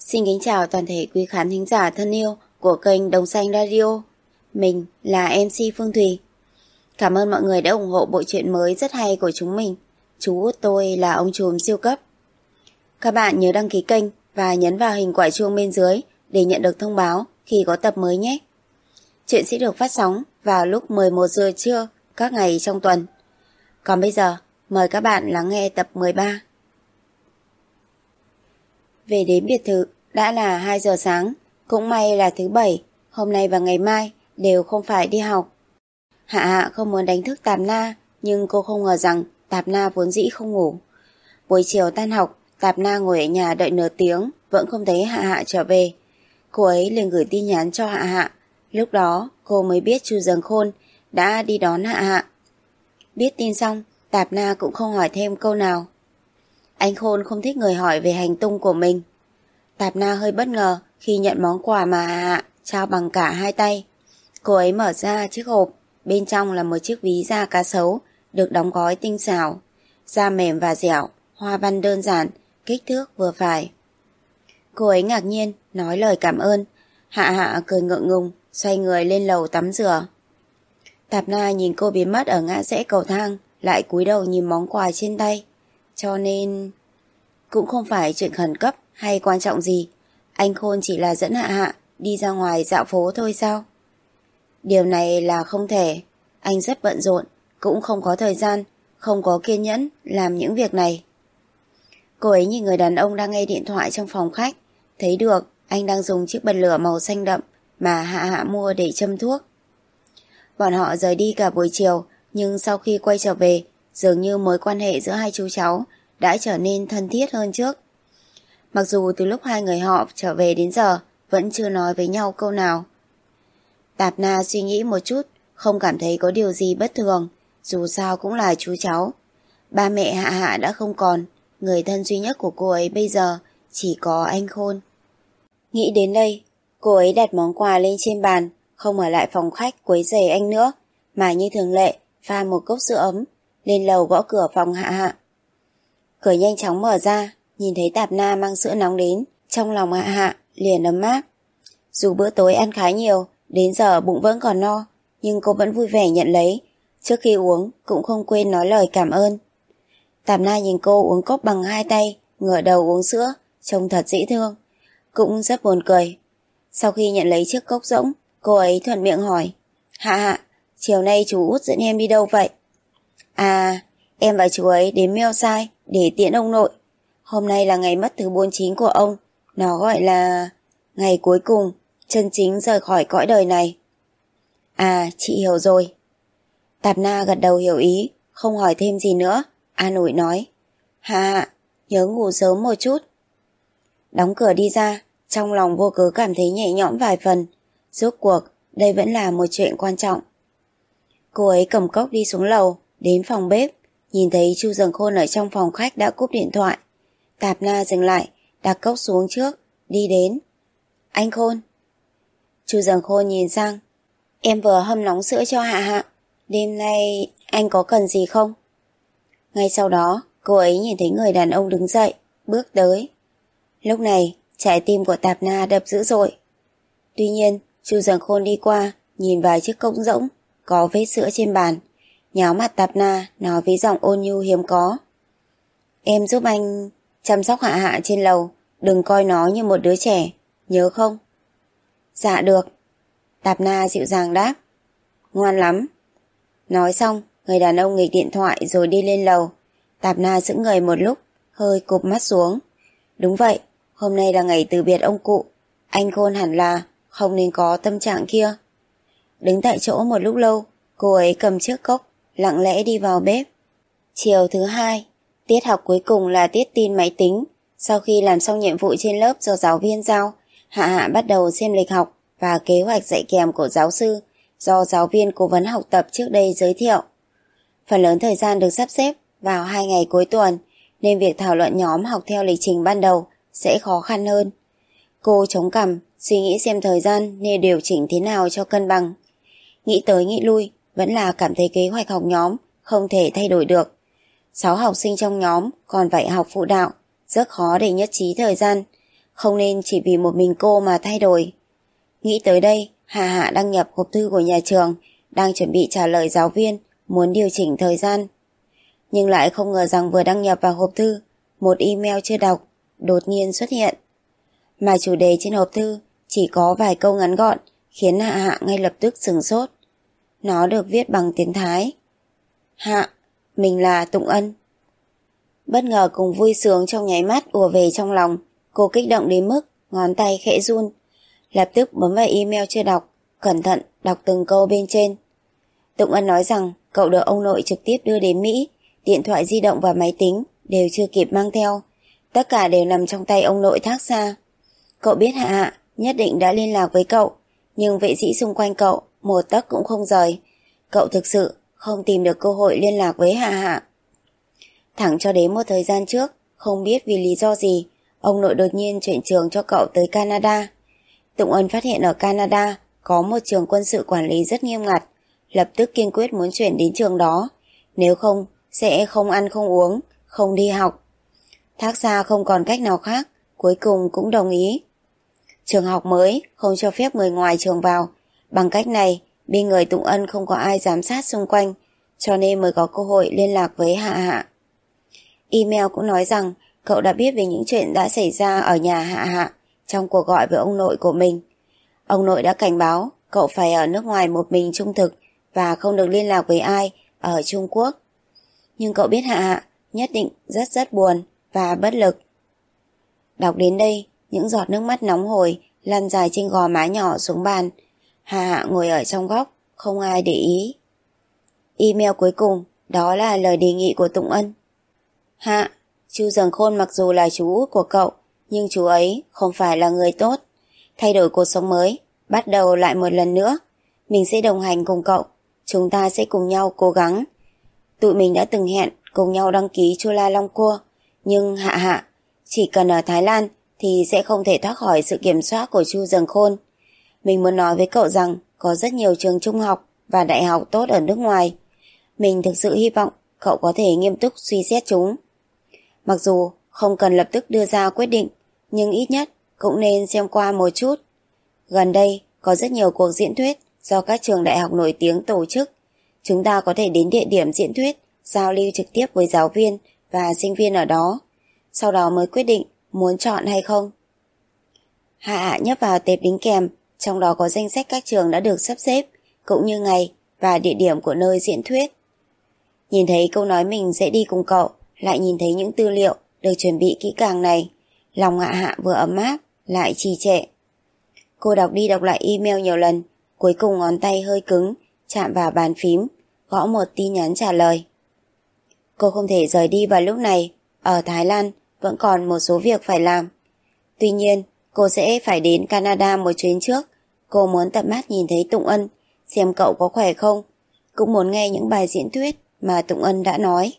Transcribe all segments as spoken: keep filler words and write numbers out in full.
Xin kính chào toàn thể quý khán thính giả thân yêu của kênh Đồng Xanh Radio. Mình là em xê Phương Thùy. Cảm ơn mọi người đã ủng hộ bộ truyện mới rất hay của chúng mình. Chú út tôi là ông trùm siêu cấp. Các bạn nhớ đăng ký kênh và nhấn vào hình quả chuông bên dưới để nhận được thông báo khi có tập mới nhé. Chuyện sẽ được phát sóng vào lúc mười một giờ trưa các ngày trong tuần. Còn bây giờ, mời các bạn lắng nghe tập mười ba. Về đến biệt thự, đã là hai giờ sáng, cũng may là thứ bảy, hôm nay và ngày mai đều không phải đi học. Hạ Hạ không muốn đánh thức Tạp Na, nhưng cô không ngờ rằng Tạp Na vốn dĩ không ngủ. Buổi chiều tan học, Tạp Na ngồi ở nhà đợi nửa tiếng, vẫn không thấy Hạ Hạ trở về. Cô ấy liền gửi tin nhắn cho Hạ Hạ, lúc đó cô mới biết Chu Dần Khôn đã đi đón Hạ Hạ. Biết tin xong, Tạp Na cũng không hỏi thêm câu nào. Anh Khôn không thích người hỏi về hành tung của mình. Tạp Na hơi bất ngờ khi nhận món quà mà Hạ Hạ trao bằng cả hai tay. Cô ấy mở ra chiếc hộp, bên trong là một chiếc ví da cá sấu được đóng gói tinh xảo, da mềm và dẻo, hoa văn đơn giản, kích thước vừa phải. Cô ấy ngạc nhiên nói lời cảm ơn. Hạ Hạ cười ngượng ngùng, xoay người lên lầu tắm rửa. Tạp Na nhìn cô biến mất ở ngã rẽ cầu thang, lại cúi đầu nhìn món quà trên tay. Cho nên cũng không phải chuyện khẩn cấp hay quan trọng gì. Anh Khôn chỉ là dẫn Hạ Hạ đi ra ngoài dạo phố thôi sao? Điều này là không thể. Anh rất bận rộn, cũng không có thời gian, không có kiên nhẫn làm những việc này. Cô ấy nhìn người đàn ông đang nghe điện thoại trong phòng khách, thấy được anh đang dùng chiếc bật lửa màu xanh đậm mà Hạ Hạ mua để châm thuốc. Bọn họ rời đi cả buổi chiều, nhưng sau khi quay trở về, dường như mối quan hệ giữa hai chú cháu đã trở nên thân thiết hơn trước. Mặc dù từ lúc hai người họ trở về đến giờ vẫn chưa nói với nhau câu nào. Tạp Na suy nghĩ một chút, không cảm thấy có điều gì bất thường, dù sao cũng là chú cháu. Ba mẹ Hạ Hạ đã không còn, người thân duy nhất của cô ấy bây giờ chỉ có anh Khôn. Nghĩ đến đây, cô ấy đặt món quà lên trên bàn, không ở lại phòng khách quấy rầy anh nữa, mà như thường lệ pha một cốc sữa ấm, lên lầu gõ cửa phòng Hạ Hạ. Cửa nhanh chóng mở ra, nhìn thấy Tạp Na mang sữa nóng đến, trong lòng Hạ Hạ liền ấm áp. Dù bữa tối ăn khá nhiều, đến giờ bụng vẫn còn no, nhưng cô vẫn vui vẻ nhận lấy, trước khi uống cũng không quên nói lời cảm ơn. Tạp Na nhìn cô uống cốc bằng hai tay, ngửa đầu uống sữa, trông thật dễ thương, cũng rất buồn cười. Sau khi nhận lấy chiếc cốc rỗng, cô ấy thuận miệng hỏi, Hạ Hạ, chiều nay chú Út dẫn em đi đâu vậy? À, em và chú ấy đến Meo Sai để tiễn ông nội. Hôm nay là ngày mất thứ bốn mươi chín của ông, nó gọi là ngày cuối cùng, chân chính rời khỏi cõi đời này. À, chị hiểu rồi. Tạp Na gật đầu hiểu ý, không hỏi thêm gì nữa, an ủi nói, Hạ Hạ, nhớ ngủ sớm một chút. Đóng cửa đi ra, trong lòng vô cớ cảm thấy nhẹ nhõm vài phần, rốt cuộc đây vẫn là một chuyện quan trọng. Cô ấy cầm cốc đi xuống lầu, đến phòng bếp, nhìn thấy Chu Dần Khôn ở trong phòng khách đã cúp điện thoại. Tạp Na dừng lại, đặt cốc xuống trước, đi đến. Anh Khôn. Chu Dần Khôn nhìn sang, em vừa hâm nóng sữa cho Hạ Hạ, đêm nay anh có cần gì không? Ngay sau đó, cô ấy nhìn thấy người đàn ông đứng dậy, bước tới. Lúc này, trái tim của Tạp Na đập dữ dội. Tuy nhiên, Chu Dần Khôn đi qua, nhìn vài chiếc cốc rỗng, có vết sữa trên bàn, nháo mặt Tạp Na nói với giọng ôn nhu hiếm có. Em giúp anh chăm sóc Hạ Hạ trên lầu, đừng coi nó như một đứa trẻ, nhớ không? Dạ được. Tạp Na dịu dàng đáp. Ngoan lắm. Nói xong, người đàn ông nghịch điện thoại rồi đi lên lầu. Tạp Na sững người một lúc, hơi cụp mắt xuống. Đúng vậy, hôm nay là ngày từ biệt ông cụ, anh Khôn hẳn là không nên có tâm trạng kia. Đứng tại chỗ một lúc lâu, cô ấy cầm chiếc cốc, lặng lẽ đi vào bếp. Chiều thứ hai, tiết học cuối cùng là tiết tin máy tính. Sau khi làm xong nhiệm vụ trên lớp do giáo viên giao, Hạ Hạ bắt đầu xem lịch học và kế hoạch dạy kèm của giáo sư do giáo viên cố vấn học tập trước đây giới thiệu. Phần lớn thời gian được sắp xếp vào hai ngày cuối tuần, nên việc thảo luận nhóm học theo lịch trình ban đầu sẽ khó khăn hơn. Cô chống cằm, suy nghĩ xem thời gian nên điều chỉnh thế nào cho cân bằng. Nghĩ tới nghĩ lui, vẫn là cảm thấy kế hoạch học nhóm không thể thay đổi được. Sáu học sinh trong nhóm còn phải học phụ đạo, rất khó để nhất trí thời gian. không nên chỉ vì một mình cô mà thay đổi. Nghĩ tới đây, Hạ Hạ đăng nhập hộp thư của nhà trường, đang chuẩn bị trả lời giáo viên, muốn điều chỉnh thời gian. Nhưng lại không ngờ rằng vừa đăng nhập vào hộp thư, một email chưa đọc đột nhiên xuất hiện. Mà chủ đề trên hộp thư chỉ có vài câu ngắn gọn, khiến Hạ Hạ ngay lập tức sửng sốt. Nó được viết bằng tiếng Thái. Hạ, mình là Tụng Ân. Bất ngờ cùng vui sướng trong nháy mắt ùa về trong lòng, cô kích động đến mức ngón tay khẽ run. Lập tức bấm vào email chưa đọc, cẩn thận đọc từng câu bên trên. Tụng Ân nói rằng cậu được ông nội trực tiếp đưa đến Mỹ, điện thoại di động và máy tính đều chưa kịp mang theo. Tất cả đều nằm trong tay ông nội Thác Sa. Cậu biết Hạ Hạ nhất định đã liên lạc với cậu, nhưng vệ sĩ xung quanh cậu một tấc cũng không rời. Cậu thực sự không tìm được cơ hội liên lạc với Hạ Hạ. Thẳng cho đến một thời gian trước, không biết vì lý do gì, ông nội đột nhiên chuyển trường cho cậu tới Canada. Tụng Ân phát hiện ở Canada có một trường quân sự quản lý rất nghiêm ngặt, lập tức kiên quyết muốn chuyển đến trường đó, nếu không sẽ không ăn không uống, không đi học. Thác Sa không còn cách nào khác, cuối cùng cũng đồng ý. Trường học mới không cho phép người ngoài trường vào, bằng cách này bên người Tụng Ân không có ai giám sát xung quanh, cho nên mới có cơ hội liên lạc với Hạ Hạ. Email cũng nói rằng cậu đã biết về những chuyện đã xảy ra ở nhà Hạ Hạ trong cuộc gọi với ông nội của mình. Ông nội đã cảnh báo cậu phải ở nước ngoài một mình trung thực và không được liên lạc với ai ở Trung Quốc. Nhưng cậu biết Hạ Hạ nhất định rất rất buồn và bất lực. Đọc đến đây, những giọt nước mắt nóng hổi lăn dài trên gò má nhỏ xuống bàn. Hạ Hạ ngồi ở trong góc, không ai để ý. Email cuối cùng, đó là lời đề nghị của Tụng Ân. Hạ, Chu Dần Khôn mặc dù là chú út của cậu, nhưng chú ấy không phải là người tốt. Thay đổi cuộc sống mới, bắt đầu lại một lần nữa. Mình sẽ đồng hành cùng cậu, chúng ta sẽ cùng nhau cố gắng. Tụi mình đã từng hẹn cùng nhau đăng ký Chula Long Cua, nhưng Hạ Hạ, chỉ cần ở Thái Lan thì sẽ không thể thoát khỏi sự kiểm soát của Chu Dần Khôn. Mình muốn nói với cậu rằng có rất nhiều trường trung học và đại học tốt ở nước ngoài. Mình thực sự hy vọng cậu có thể nghiêm túc suy xét chúng. Mặc dù không cần lập tức đưa ra quyết định, nhưng ít nhất cũng nên xem qua một chút. Gần đây có rất nhiều cuộc diễn thuyết do các trường đại học nổi tiếng tổ chức. Chúng ta có thể đến địa điểm diễn thuyết, giao lưu trực tiếp với giáo viên và sinh viên ở đó, sau đó mới quyết định muốn chọn hay không. Hạ Hạ nhấp vào tệp đính kèm, trong đó có danh sách các trường đã được sắp xếp, cũng như ngày và địa điểm của nơi diễn thuyết. Nhìn thấy câu nói mình sẽ đi cùng cậu, lại nhìn thấy những tư liệu được chuẩn bị kỹ càng này, lòng Hạ Hạ vừa ấm áp lại trì trệ. Cô đọc đi đọc lại email nhiều lần, cuối cùng ngón tay hơi cứng, chạm vào bàn phím, gõ một tin nhắn trả lời. Cô không thể rời đi vào lúc này, ở Thái Lan vẫn còn một số việc phải làm. Tuy nhiên, cô sẽ phải đến Canada một chuyến trước. Cô muốn tận mắt nhìn thấy Tụng Ân, xem cậu có khỏe không, cũng muốn nghe những bài diễn thuyết mà Tụng Ân đã nói.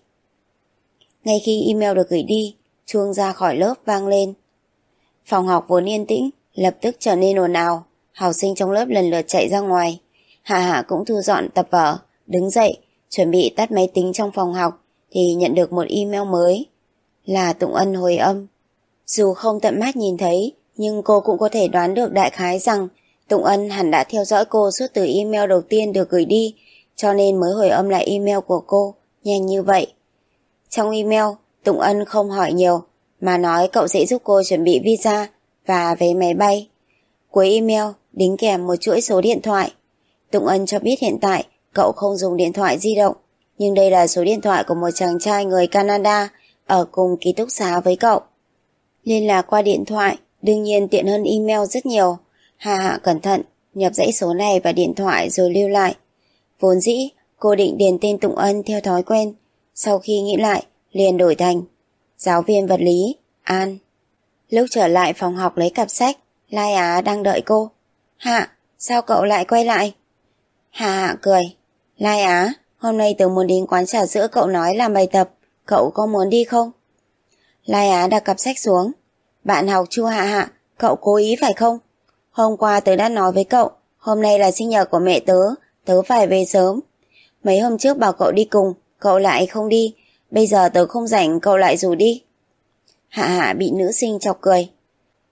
Ngay khi email được gửi đi, chuông ra khỏi lớp vang lên. Phòng học vốn yên tĩnh, lập tức trở nên ồn ào, học sinh trong lớp lần lượt chạy ra ngoài. Hạ Hạ cũng thu dọn tập vở, đứng dậy, chuẩn bị tắt máy tính trong phòng học, thì nhận được một email mới. Là Tụng Ân hồi âm. Dù không tận mắt nhìn thấy, nhưng cô cũng có thể đoán được đại khái rằng Tụng Ân hẳn đã theo dõi cô suốt từ email đầu tiên được gửi đi, cho nên mới hồi âm lại email của cô nhanh như vậy. Trong email, Tụng Ân không hỏi nhiều, mà nói cậu sẽ giúp cô chuẩn bị visa và vé máy bay. Cuối email đính kèm một chuỗi số điện thoại. Tụng Ân cho biết hiện tại cậu không dùng điện thoại di động, nhưng đây là số điện thoại của một chàng trai người Canada ở cùng ký túc xá với cậu. Liên lạc qua điện thoại đương nhiên tiện hơn email rất nhiều. Hạ Hạ cẩn thận nhập dãy số này vào điện thoại rồi lưu lại. Vốn dĩ cô định điền tên Tụng Ân theo thói quen, sau khi nghĩ lại liền đổi thành giáo viên vật lý An. Lúc trở lại phòng học lấy cặp sách, Lai Á đang đợi cô. Hạ, sao cậu lại quay lại? Hạ Hạ cười. Lai Á, hôm nay tớ muốn đến quán trà sữa cậu nói làm bài tập, cậu có muốn đi không? Lai Á đặt cặp sách xuống. Bạn học Chu Hạ Hạ, cậu cố ý phải không? Hôm qua tớ đã nói với cậu, hôm nay là sinh nhật của mẹ tớ, tớ phải về sớm. Mấy hôm trước bảo cậu đi cùng, cậu lại không đi, bây giờ tớ không rảnh cậu lại rủ đi. Hạ Hạ bị nữ sinh chọc cười.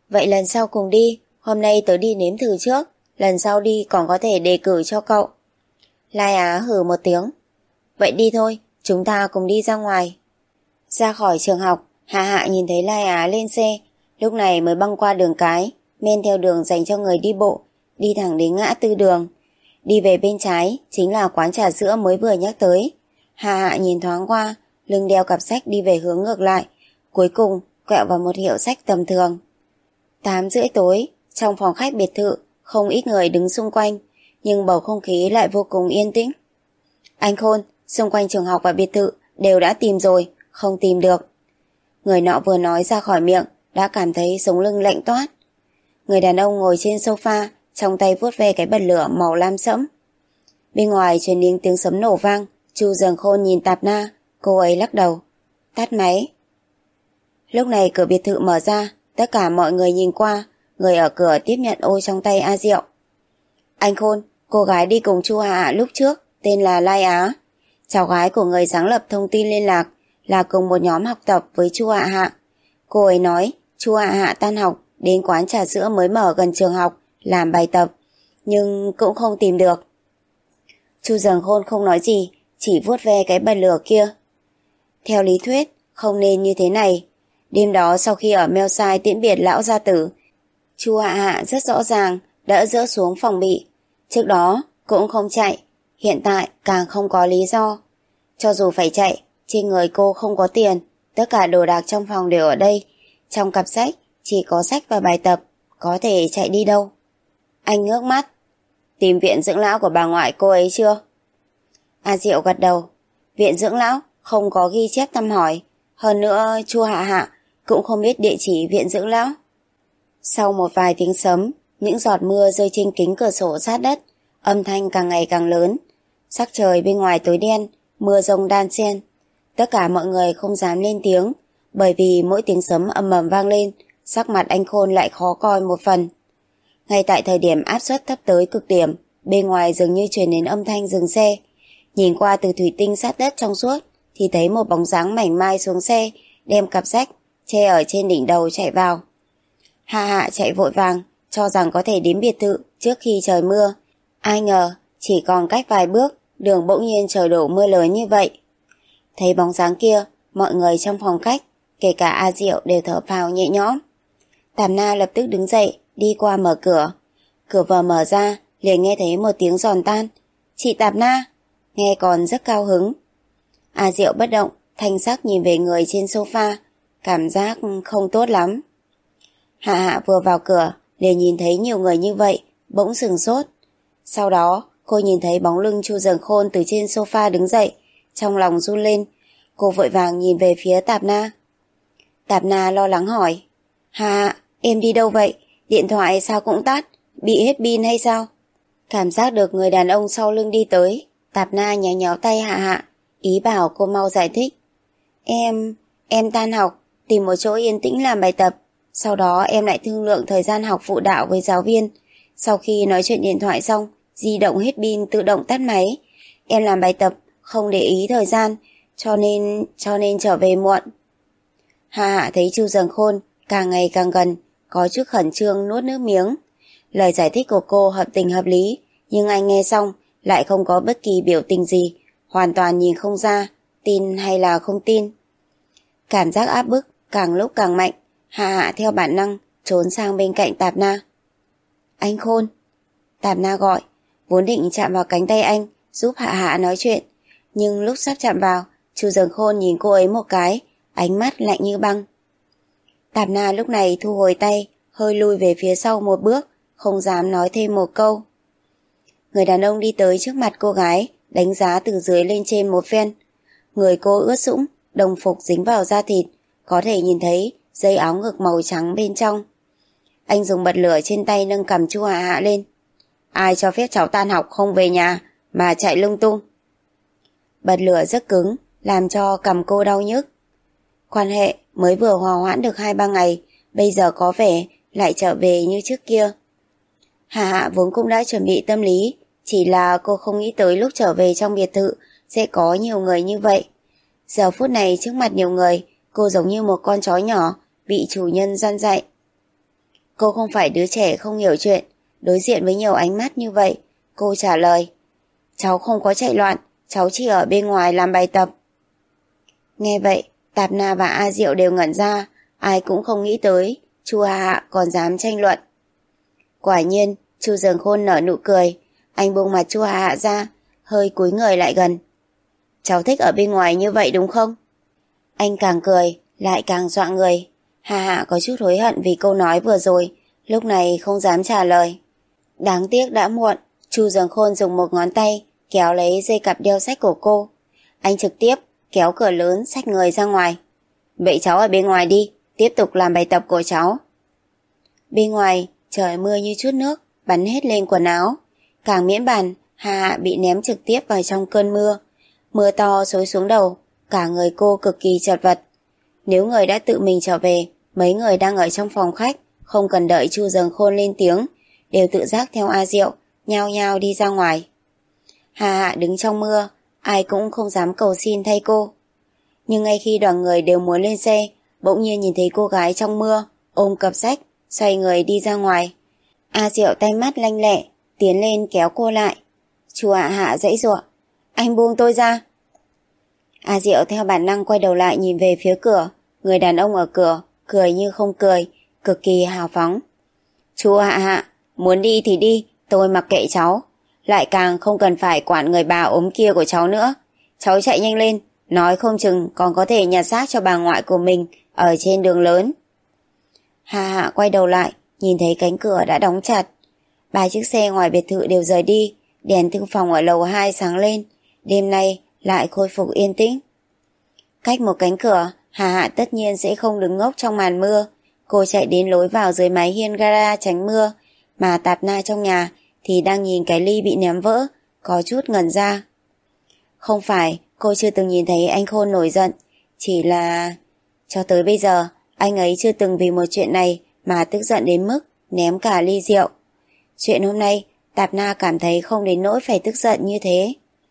Vậy lần sau cùng đi, hôm nay tớ đi nếm thử trước, lần sau đi còn có thể đề cử cho cậu. Lai Á hừ một tiếng. Vậy đi thôi, chúng ta cùng đi ra ngoài. Ra khỏi trường học, Hạ Hạ nhìn thấy Lai Á lên xe, lúc này mới băng qua đường cái, men theo đường dành cho người đi bộ, đi thẳng đến ngã tư đường. Đi về bên trái chính là quán trà sữa mới vừa nhắc tới. Hạ Hạ nhìn thoáng qua, lưng đeo cặp sách đi về hướng ngược lại, cuối cùng quẹo vào một hiệu sách tầm thường. Tám rưỡi tối, trong phòng khách biệt thự, không ít người đứng xung quanh, nhưng bầu không khí lại vô cùng yên tĩnh. Anh Khôn, xung quanh trường học và biệt thự đều đã tìm rồi, không tìm được. Người nọ vừa nói ra khỏi miệng, đã cảm thấy sống lưng lạnh toát. Người đàn ông ngồi trên sofa, trong tay vuốt ve cái bật lửa màu lam sẫm. Bên ngoài truyền đến tiếng sấm nổ vang, Chu Dần Khôn nhìn Tạp Na, cô ấy lắc đầu. Tắt máy. Lúc này cửa biệt thự mở ra, tất cả mọi người nhìn qua, người ở cửa tiếp nhận ô trong tay A Diệu. Anh Khôn, cô gái đi cùng Chu Hạ Hạ lúc trước, tên là Lai Á. Cháu gái của người sáng lập thông tin liên lạc, là cùng một nhóm học tập với Chu Hạ Hạ. Cô ấy nói, Chu Hạ Hạ tan học, đến quán trà sữa mới mở gần trường học, làm bài tập, nhưng cũng không tìm được. Chu Dần Khôn không nói gì, chỉ vuốt ve cái bật lửa kia. Theo lý thuyết, không nên như thế này. Đêm đó sau khi ở Melsai tiễn biệt lão gia tử, Chu Hạ Hạ rất rõ ràng đã dỡ xuống phòng bị. Trước đó cũng không chạy, hiện tại càng không có lý do. Cho dù phải chạy, trên người cô không có tiền, tất cả đồ đạc trong phòng đều ở đây. Trong cặp sách chỉ có sách và bài tập, có thể chạy đi đâu. Anh ngước mắt. Tìm viện dưỡng lão của bà ngoại cô ấy chưa? A Diệu gật đầu. Viện dưỡng lão không có ghi chép thăm hỏi. Hơn nữa Chu Hạ Hạ cũng không biết địa chỉ viện dưỡng lão. Sau một vài tiếng sấm, những giọt mưa rơi trên kính cửa sổ sát đất, âm thanh càng ngày càng lớn. Sắc trời bên ngoài tối đen, mưa rông đan xen. Tất cả mọi người không dám lên tiếng, bởi vì mỗi tiếng sấm ầm ầm vang lên, sắc mặt anh Khôn lại khó coi một phần. Ngay tại thời điểm áp suất thấp tới cực điểm, bên ngoài dường như truyền đến âm thanh dừng xe. Nhìn qua từ thủy tinh sát đất trong suốt, thì thấy một bóng dáng mảnh mai xuống xe, đem cặp sách che ở trên đỉnh đầu chạy vào. Hạ Hạ chạy vội vàng, cho rằng có thể đến biệt thự trước khi trời mưa. Ai ngờ, chỉ còn cách vài bước, đường bỗng nhiên trời đổ mưa lớn như vậy. Thấy bóng dáng kia, mọi người trong phòng khách, kể cả A Diệu đều thở phào nhẹ nhõm. Tạp Na lập tức đứng dậy, đi qua mở cửa. Cửa vừa mở ra, liền nghe thấy một tiếng giòn tan. Chị Tạp Na, nghe còn rất cao hứng. A Diệu bất động, thanh sắc nhìn về người trên sofa, cảm giác không tốt lắm. Hạ Hạ vừa vào cửa, liền nhìn thấy nhiều người như vậy, bỗng sửng sốt. Sau đó, cô nhìn thấy bóng lưng Chu Dần Khôn từ trên sofa đứng dậy, trong lòng run lên. Cô vội vàng nhìn về phía Tạp Na. Tạp Na lo lắng hỏi. Hạ Hạ, em đi đâu vậy? Điện thoại sao cũng tắt, bị hết pin hay sao? Cảm giác được người đàn ông sau lưng đi tới, Tạp Na nhéo nhéo tay Hạ Hạ, ý bảo cô mau giải thích. Em, em tan học, tìm một chỗ yên tĩnh làm bài tập. Sau đó em lại thương lượng thời gian học phụ đạo với giáo viên. Sau khi nói chuyện điện thoại xong, di động hết pin tự động tắt máy. Em làm bài tập, không để ý thời gian, cho nên, cho nên trở về muộn. Hạ Hạ thấy Chu Dần Khôn càng ngày càng gần, có chút khẩn trương nuốt nước miếng. Lời giải thích của cô hợp tình hợp lý, nhưng anh nghe xong lại không có bất kỳ biểu tình gì, hoàn toàn nhìn không ra, tin hay là không tin. Cảm giác áp bức càng lúc càng mạnh, Hạ Hạ theo bản năng trốn sang bên cạnh Tạp Na. Anh Khôn. Tạp Na gọi, vốn định chạm vào cánh tay anh, giúp Hạ Hạ nói chuyện, nhưng lúc sắp chạm vào, Chu Dần Khôn nhìn cô ấy một cái, ánh mắt lạnh như băng. Tạp Na lúc này thu hồi tay, hơi lui về phía sau một bước, không dám nói thêm một câu. Người đàn ông đi tới trước mặt cô gái, đánh giá từ dưới lên trên một phen. Người cô ướt sũng, đồng phục dính vào da thịt, có thể nhìn thấy dây áo ngực màu trắng bên trong. Anh dùng bật lửa trên tay nâng cằm Chu Hạ Hạ lên. Ai cho phép cháu tan học không về nhà mà chạy lung tung? Bật lửa rất cứng, làm cho cằm cô đau nhức. Quan hệ mới vừa hòa hoãn được hai ba ngày, bây giờ có vẻ lại trở về như trước kia. Hạ Hạ vốn cũng đã chuẩn bị tâm lý, chỉ là cô không nghĩ tới lúc trở về trong biệt thự sẽ có nhiều người như vậy. Giờ phút này trước mặt nhiều người, cô giống như một con chó nhỏ bị chủ nhân gian dạy. Cô không phải đứa trẻ không hiểu chuyện. Đối diện với nhiều ánh mắt như vậy, cô trả lời: cháu không có chạy loạn, cháu chỉ ở bên ngoài làm bài tập. Nghe vậy, Tạp Na và A Diệu đều ngẩn ra, ai cũng không nghĩ tới Chu Hạ Hạ còn dám tranh luận. Quả nhiên, Chu Dường Khôn nở nụ cười, anh buông mặt Chu Hạ Hạ ra, hơi cúi người lại gần. Cháu thích ở bên ngoài như vậy đúng không? Anh càng cười, lại càng dọa người. Hạ Hạ có chút hối hận vì câu nói vừa rồi, lúc này không dám trả lời. Đáng tiếc đã muộn, Chu Dường Khôn dùng một ngón tay kéo lấy dây cặp đeo sách của cô. Anh trực tiếp kéo cửa lớn xách người ra ngoài. Vậy cháu ở bên ngoài đi, tiếp tục làm bài tập của cháu. Bên ngoài, trời mưa như chút nước, bắn hết lên quần áo. Càng miễn bàn, Hạ Hạ bị ném trực tiếp vào trong cơn mưa. Mưa to xối xuống đầu, cả người cô cực kỳ chật vật. Nếu người đã tự mình trở về, mấy người đang ở trong phòng khách, không cần đợi Chu Dường Khôn lên tiếng, đều tự giác theo A Diệu, nhao nhao đi ra ngoài. Hạ Hạ đứng trong mưa, ai cũng không dám cầu xin thay cô. Nhưng ngay khi đoàn người đều muốn lên xe, bỗng nhiên nhìn thấy cô gái trong mưa, ôm cặp sách, xoay người đi ra ngoài. A Diệu tay mắt lanh lẹ, tiến lên kéo cô lại. Chu Hạ Hạ giãy giụa, anh buông tôi ra. A Diệu theo bản năng quay đầu lại nhìn về phía cửa, người đàn ông ở cửa, cười như không cười, cực kỳ hào phóng. Chu Hạ Hạ, muốn đi thì đi, tôi mặc kệ cháu. Lại càng không cần phải quản người bà ốm kia của cháu nữa. Cháu chạy nhanh lên, nói không chừng còn có thể nhặt xác cho bà ngoại của mình ở trên đường lớn. Hạ Hạ quay đầu lại, nhìn thấy cánh cửa đã đóng chặt. Ba chiếc xe ngoài biệt thự đều rời đi, đèn thư phòng ở lầu hai sáng lên. Đêm nay lại khôi phục yên tĩnh. Cách một cánh cửa, Hạ Hạ tất nhiên sẽ không đứng ngốc trong màn mưa. Cô chạy đến lối vào dưới mái hiên gara tránh mưa, mà Tạp Na trong nhà thì đang nhìn cái ly bị ném vỡ, có chút ngẩn ra. Không phải cô chưa từng nhìn thấy anh Khôn nổi giận, chỉ là cho tới bây giờ anh ấy chưa từng vì một chuyện này mà tức giận đến mức ném cả ly rượu. Chuyện hôm nay Tạp Na cảm thấy không đến nỗi phải tức giận như thế.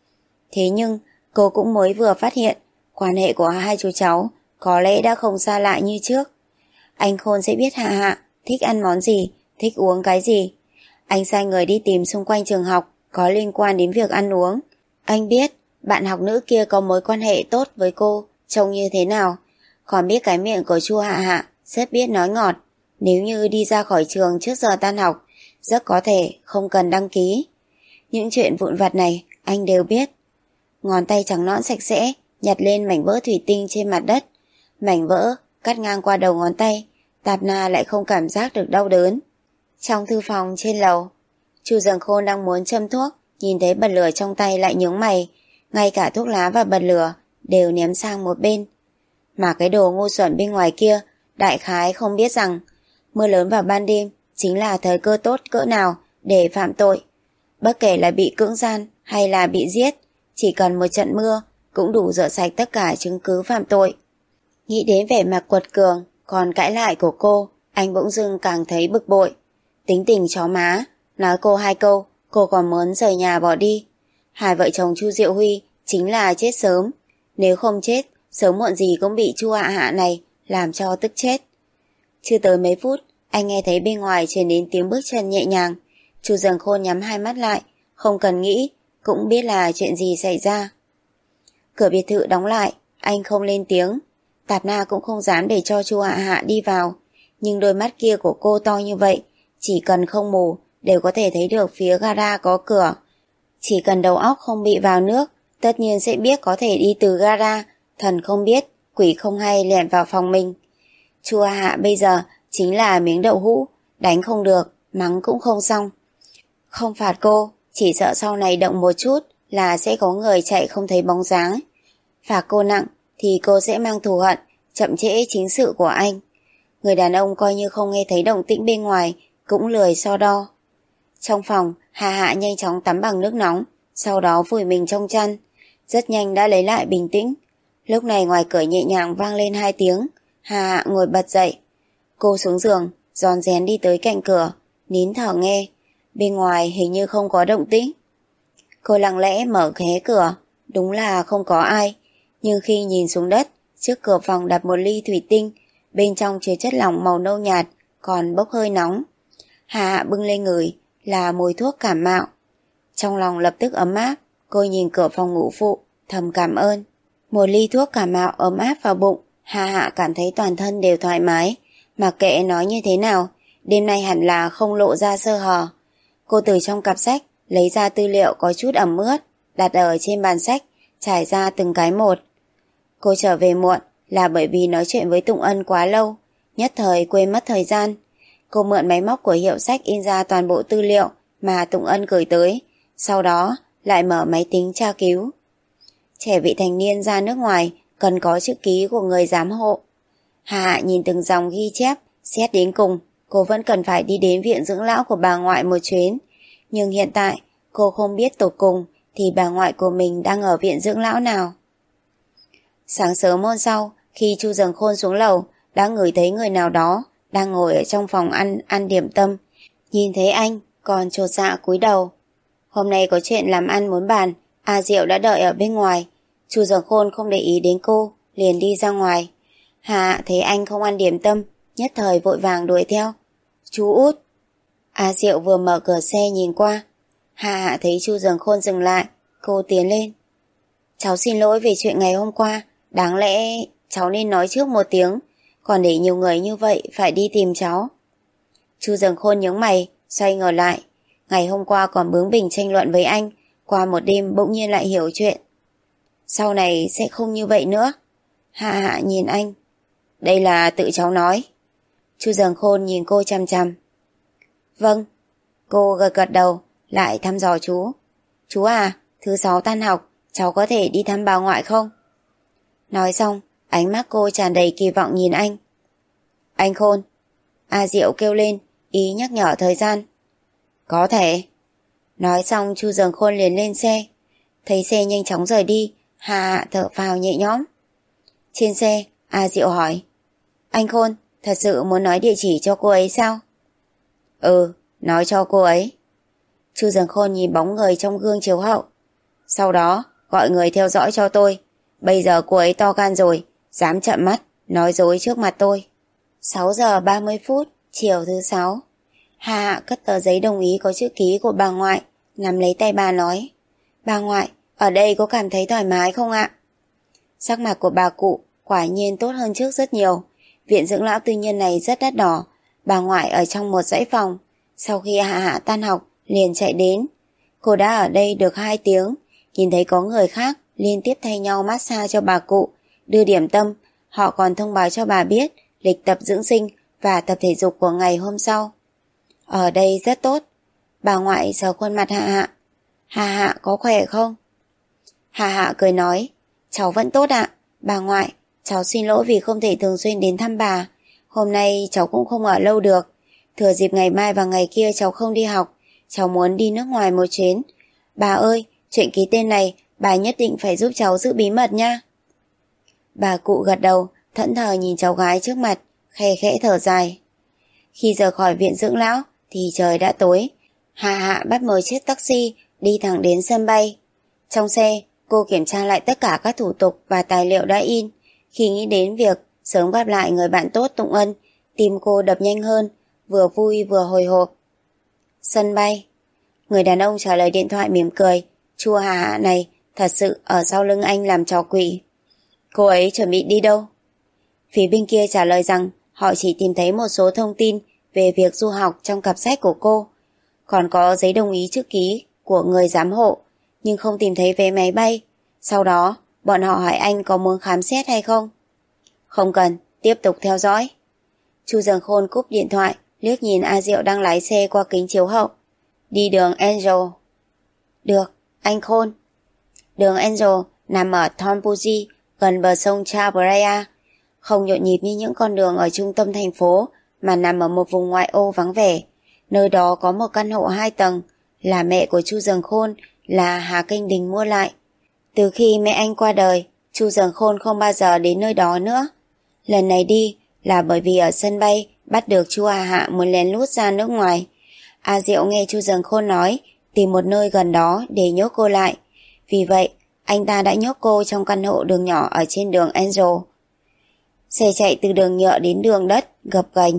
Thế nhưng cô cũng mới vừa phát hiện quan hệ của hai chú cháu có lẽ đã không xa lạ như trước. Anh Khôn sẽ biết Hạ Hạ thích ăn món gì, thích uống cái gì. Anh sai người đi tìm xung quanh trường học có liên quan đến việc ăn uống. Anh biết bạn học nữ kia có mối quan hệ tốt với cô trông như thế nào. Còn biết cái miệng của Chu Hạ Hạ rất biết nói ngọt. Nếu như đi ra khỏi trường trước giờ tan học, rất có thể không cần đăng ký. Những chuyện vụn vặt này anh đều biết. Ngón tay trắng nõn sạch sẽ nhặt lên mảnh vỡ thủy tinh trên mặt đất. Mảnh vỡ cắt ngang qua đầu ngón tay, Tạp Na lại không cảm giác được đau đớn. Trong thư phòng trên lầu, Chu Dường Khôn đang muốn châm thuốc, nhìn thấy bật lửa trong tay lại nhướng mày, ngay cả thuốc lá và bật lửa đều ném sang một bên. Mà cái đồ ngu xuẩn bên ngoài kia đại khái không biết rằng mưa lớn vào ban đêm chính là thời cơ tốt cỡ nào để phạm tội. Bất kể là bị cưỡng gian hay là bị giết, chỉ cần một trận mưa cũng đủ rửa sạch tất cả chứng cứ phạm tội. Nghĩ đến vẻ mặt quật cường còn cãi lại của cô, anh bỗng dưng càng thấy bực bội. Tính tình chó má, nói cô hai câu, cô còn muốn rời nhà bỏ đi. Hai vợ chồng Chu Diệu Huy chính là chết sớm. Nếu không chết, sớm muộn gì cũng bị Chu Hạ Hạ này làm cho tức chết. Chưa tới mấy phút, anh nghe thấy bên ngoài truyền đến tiếng bước chân nhẹ nhàng. Chu Dường Khôn nhắm hai mắt lại, không cần nghĩ, cũng biết là chuyện gì xảy ra. Cửa biệt thự đóng lại, anh không lên tiếng. Tạp Na cũng không dám để cho Chu Hạ Hạ đi vào. Nhưng đôi mắt kia của cô to như vậy, chỉ cần không mù đều có thể thấy được phía gara có cửa. Chỉ cần đầu óc không bị vào nước, tất nhiên sẽ biết có thể đi từ gara. Thần không biết, quỷ không hay lẻn vào phòng mình. Chu Hạ Hạ bây giờ chính là miếng đậu hũ, đánh không được, mắng cũng không xong. Không phạt cô, chỉ sợ sau này động một chút là sẽ có người chạy không thấy bóng dáng. Phạt cô nặng thì cô sẽ mang thù hận, chậm trễ chính sự của anh. Người đàn ông coi như không nghe thấy động tĩnh bên ngoài, cũng lười so đo. Trong phòng, Hạ Hạ nhanh chóng tắm bằng nước nóng, sau đó vùi mình trong chăn. Rất nhanh đã lấy lại bình tĩnh. Lúc này ngoài cửa nhẹ nhàng vang lên hai tiếng, Hạ Hạ ngồi bật dậy. Cô xuống giường, rón rén đi tới cạnh cửa, nín thở nghe. Bên ngoài hình như không có động tĩnh. Cô lặng lẽ mở hé cửa, đúng là không có ai. Nhưng khi nhìn xuống đất, trước cửa phòng đặt một ly thủy tinh, bên trong chứa chất lỏng màu nâu nhạt, còn bốc hơi nóng. Hạ Hạ bưng lên ngửi là mùi thuốc cảm mạo. Trong lòng lập tức ấm áp, cô nhìn cửa phòng ngủ phụ, thầm cảm ơn. Một ly thuốc cảm mạo ấm áp vào bụng, Hạ Hạ cảm thấy toàn thân đều thoải mái. Mặc kệ nói như thế nào, đêm nay hẳn là không lộ ra sơ hở. Cô từ trong cặp sách lấy ra tư liệu có chút ẩm ướt, đặt ở trên bàn sách, trải ra từng cái một. Cô trở về muộn là bởi vì nói chuyện với Tụng Ân quá lâu, nhất thời quên mất thời gian. Cô mượn máy móc của hiệu sách in ra toàn bộ tư liệu mà Tụng Ân gửi tới, sau đó lại mở máy tính tra cứu. Trẻ vị thành niên ra nước ngoài cần có chữ ký của người giám hộ. Hạ Hạ nhìn từng dòng ghi chép, xét đến cùng, cô vẫn cần phải đi đến viện dưỡng lão của bà ngoại một chuyến. Nhưng hiện tại, cô không biết tột cùng thì bà ngoại của mình đang ở viện dưỡng lão nào. Sáng sớm hôm sau, khi Chu Dần Khôn xuống lầu, đã ngửi thấy người nào đó đang ngồi ở trong phòng ăn ăn điểm tâm. Nhìn thấy anh, còn chột dạ cúi đầu. Hôm nay có chuyện làm ăn muốn bàn, A Diệu đã đợi ở bên ngoài. Chu Dần Khôn không để ý đến cô, liền đi ra ngoài. Hạ thấy anh không ăn điểm tâm, nhất thời vội vàng đuổi theo. Chú Út. A Diệu vừa mở cửa xe nhìn qua. Hạ Hạ thấy Chu Dần Khôn dừng lại, cô tiến lên. Cháu xin lỗi về chuyện ngày hôm qua, đáng lẽ cháu nên nói trước một tiếng, còn để nhiều người như vậy phải đi tìm cháu. Chu Dần Khôn nhướng mày, xoay ngờ lại. Ngày hôm qua còn bướng bỉnh tranh luận với anh, qua một đêm bỗng nhiên lại hiểu chuyện. Sau này sẽ không như vậy nữa. Hạ Hạ nhìn anh. Đây là tự cháu nói. Chu Dần Khôn nhìn cô chằm chằm. Vâng. Cô gật gật đầu, lại thăm dò chú. Chú à, thứ sáu tan học, cháu có thể đi thăm bà ngoại không? Nói xong, ánh mắt cô tràn đầy kỳ vọng nhìn anh. Anh Khôn. A Diệu kêu lên, ý nhắc nhở thời gian. Có thể. Nói xong Chu Dần Khôn liền lên xe. Thấy xe nhanh chóng rời đi, Hạ Hạ thở phào nhẹ nhõm. Trên xe, A Diệu hỏi. Anh Khôn, thật sự muốn nói địa chỉ cho cô ấy sao? Ừ, nói cho cô ấy. Chu Dần Khôn nhìn bóng người trong gương chiếu hậu. Sau đó, gọi người theo dõi cho tôi. Bây giờ cô ấy to gan rồi, dám chậm mắt, nói dối trước mặt tôi. sáu giờ ba mươi phút, chiều thứ sáu. Hạ Hạ cất tờ giấy đồng ý có chữ ký của bà ngoại, nắm lấy tay bà nói. Bà ngoại, ở đây có cảm thấy thoải mái không ạ? Sắc mặt của bà cụ quả nhiên tốt hơn trước rất nhiều. Viện dưỡng lão tư nhân này rất đắt đỏ. Bà ngoại ở trong một dãy phòng. Sau khi Hạ Hạ tan học, liền chạy đến. Cô đã ở đây được hai tiếng, nhìn thấy có người khác liên tiếp thay nhau massage cho bà cụ, đưa điểm tâm. Họ còn thông báo cho bà biết lịch tập dưỡng sinh và tập thể dục của ngày hôm sau. Ở đây rất tốt. Bà ngoại sờ khuôn mặt Hạ Hạ. Hạ Hạ có khỏe không? Hạ Hạ cười nói. Cháu vẫn tốt ạ. Bà ngoại, cháu xin lỗi vì không thể thường xuyên đến thăm bà. Hôm nay cháu cũng không ở lâu được. Thừa dịp ngày mai và ngày kia cháu không đi học, cháu muốn đi nước ngoài một chuyến. Bà ơi, chuyện ký tên này bà nhất định phải giúp cháu giữ bí mật nha. Bà cụ gật đầu, thẫn thờ nhìn cháu gái trước mặt, khe khẽ thở dài. Khi rời khỏi viện dưỡng lão thì trời đã tối. Hạ Hạ bắt một chiếc taxi đi thẳng đến sân bay. Trong xe, cô kiểm tra lại tất cả các thủ tục và tài liệu đã in. Khi nghĩ đến việc sớm gặp lại người bạn tốt Tụng Ân, tim cô đập nhanh hơn, vừa vui vừa hồi hộp. Sân bay. Người đàn ông trả lời điện thoại mỉm cười. Chu Hạ Hạ này thật sự ở sau lưng anh làm trò quỷ. Cô ấy chuẩn bị đi đâu? Phía bên kia trả lời rằng họ chỉ tìm thấy một số thông tin về việc du học trong cặp sách của cô. Còn có giấy đồng ý chữ ký của người giám hộ, nhưng không tìm thấy vé máy bay. Sau đó, bọn họ hỏi anh có muốn khám xét hay không. Không cần, tiếp tục theo dõi. Chu Dần Khôn cúp điện thoại, liếc nhìn A Diệu đang lái xe qua kính chiếu hậu. Đi đường Angel. Được, anh Khôn. Đường Angel nằm ở Thonburi, gần bờ sông Chao Phraya. Không nhộn nhịp như những con đường ở trung tâm thành phố, mà nằm ở một vùng ngoại ô vắng vẻ. Nơi đó có một căn hộ hai tầng, là mẹ của Chu Dần Khôn, là Hà Kinh Đình mua lại. Từ khi mẹ anh qua đời, Chu Dần Khôn không bao giờ đến nơi đó nữa. Lần này đi là bởi vì ở sân bay bắt được Chu Hà Hạ muốn lén lút ra nước ngoài. A Diệu nghe Chu Dần Khôn nói tìm một nơi gần đó để nhốt cô lại. Vì vậy, anh ta đã nhốt cô trong căn hộ đường nhỏ ở trên đường Angel. Xe chạy từ đường nhựa đến đường đất, gập ghềnh.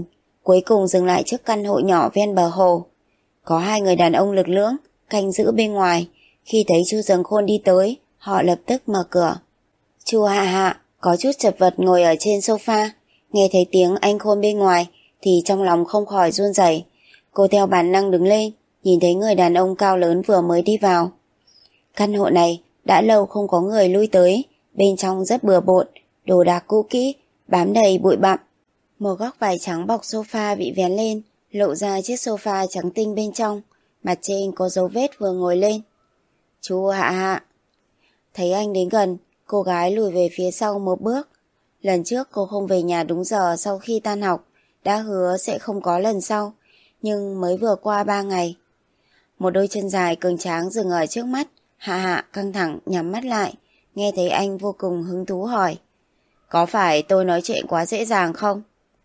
cuối cùng dừng lại trước căn hộ nhỏ ven bờ hồ. Có hai người đàn ông lực lưỡng canh giữ bên ngoài. Khi thấy Chu Dâng Khôn đi tới, họ lập tức mở cửa. Chu Hạ Hạ có chút chật vật ngồi ở trên sofa, nghe thấy tiếng anh Khôn bên ngoài thì trong lòng không khỏi run rẩy. Cô theo bản năng đứng lên, nhìn thấy người đàn ông cao lớn vừa mới đi vào. Căn hộ này đã lâu không có người lui tới, bên trong rất bừa bộn, đồ đạc cũ kỹ, bám đầy bụi bặm. Một góc vải trắng bọc sofa bị vén lên, lộ ra chiếc sofa trắng tinh bên trong, mặt trên có dấu vết vừa ngồi lên. Chu Hạ Hạ. Thấy anh đến gần, cô gái lùi về phía sau một bước. Lần trước cô không về nhà đúng giờ sau khi tan học, đã hứa sẽ không có lần sau, nhưng mới vừa qua ba ngày. Một đôi chân dài cường tráng dừng ở trước mắt. Hạ Hạ căng thẳng nhắm mắt lại, nghe thấy anh vô cùng hứng thú hỏi. Có phải tôi nói chuyện quá dễ dàng không?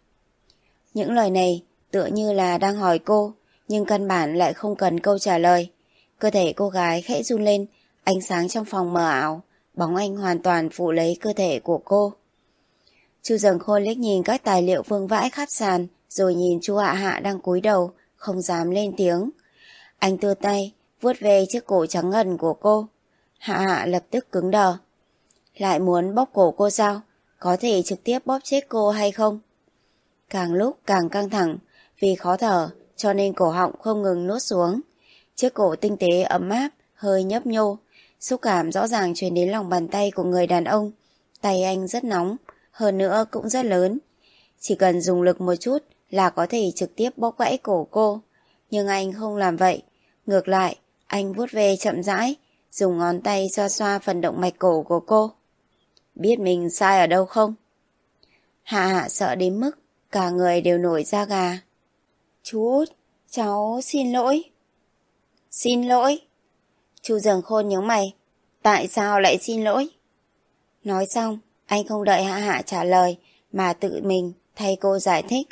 Những lời này tựa như là đang hỏi cô, nhưng căn bản lại không cần câu trả lời. Cơ thể cô gái khẽ run lên, ánh sáng trong phòng mờ ảo, bóng anh hoàn toàn phủ lấy cơ thể của cô. Chu Dâng Khôn liếc nhìn các tài liệu vương vãi khắp sàn, rồi nhìn Chu Hạ Hạ đang cúi đầu, không dám lên tiếng. Anh đưa tay, vuốt về chiếc cổ trắng ngần của cô. Hạ Hạ lập tức cứng đờ. Lại muốn bóp cổ cô sao? Có thể trực tiếp bóp chết cô hay không? Càng lúc càng căng thẳng, vì khó thở cho nên cổ họng không ngừng nuốt xuống. Chiếc cổ tinh tế ấm áp, hơi nhấp nhô, xúc cảm rõ ràng truyền đến lòng bàn tay của người đàn ông. Tay anh rất nóng, hơn nữa cũng rất lớn. Chỉ cần dùng lực một chút là có thể trực tiếp bóp gãy cổ cô. Nhưng anh không làm vậy. Ngược lại, anh vuốt ve chậm rãi, dùng ngón tay xoa xoa phần động mạch cổ của cô. Biết mình sai ở đâu không? Hạ Hạ sợ đến mức cả người đều nổi da gà. Chú Út, cháu xin lỗi. Xin lỗi? Chu Dâng Khôn nhướng mày. Tại sao lại xin lỗi? Nói xong, anh không đợi Hạ Hạ trả lời mà tự mình thay cô giải thích.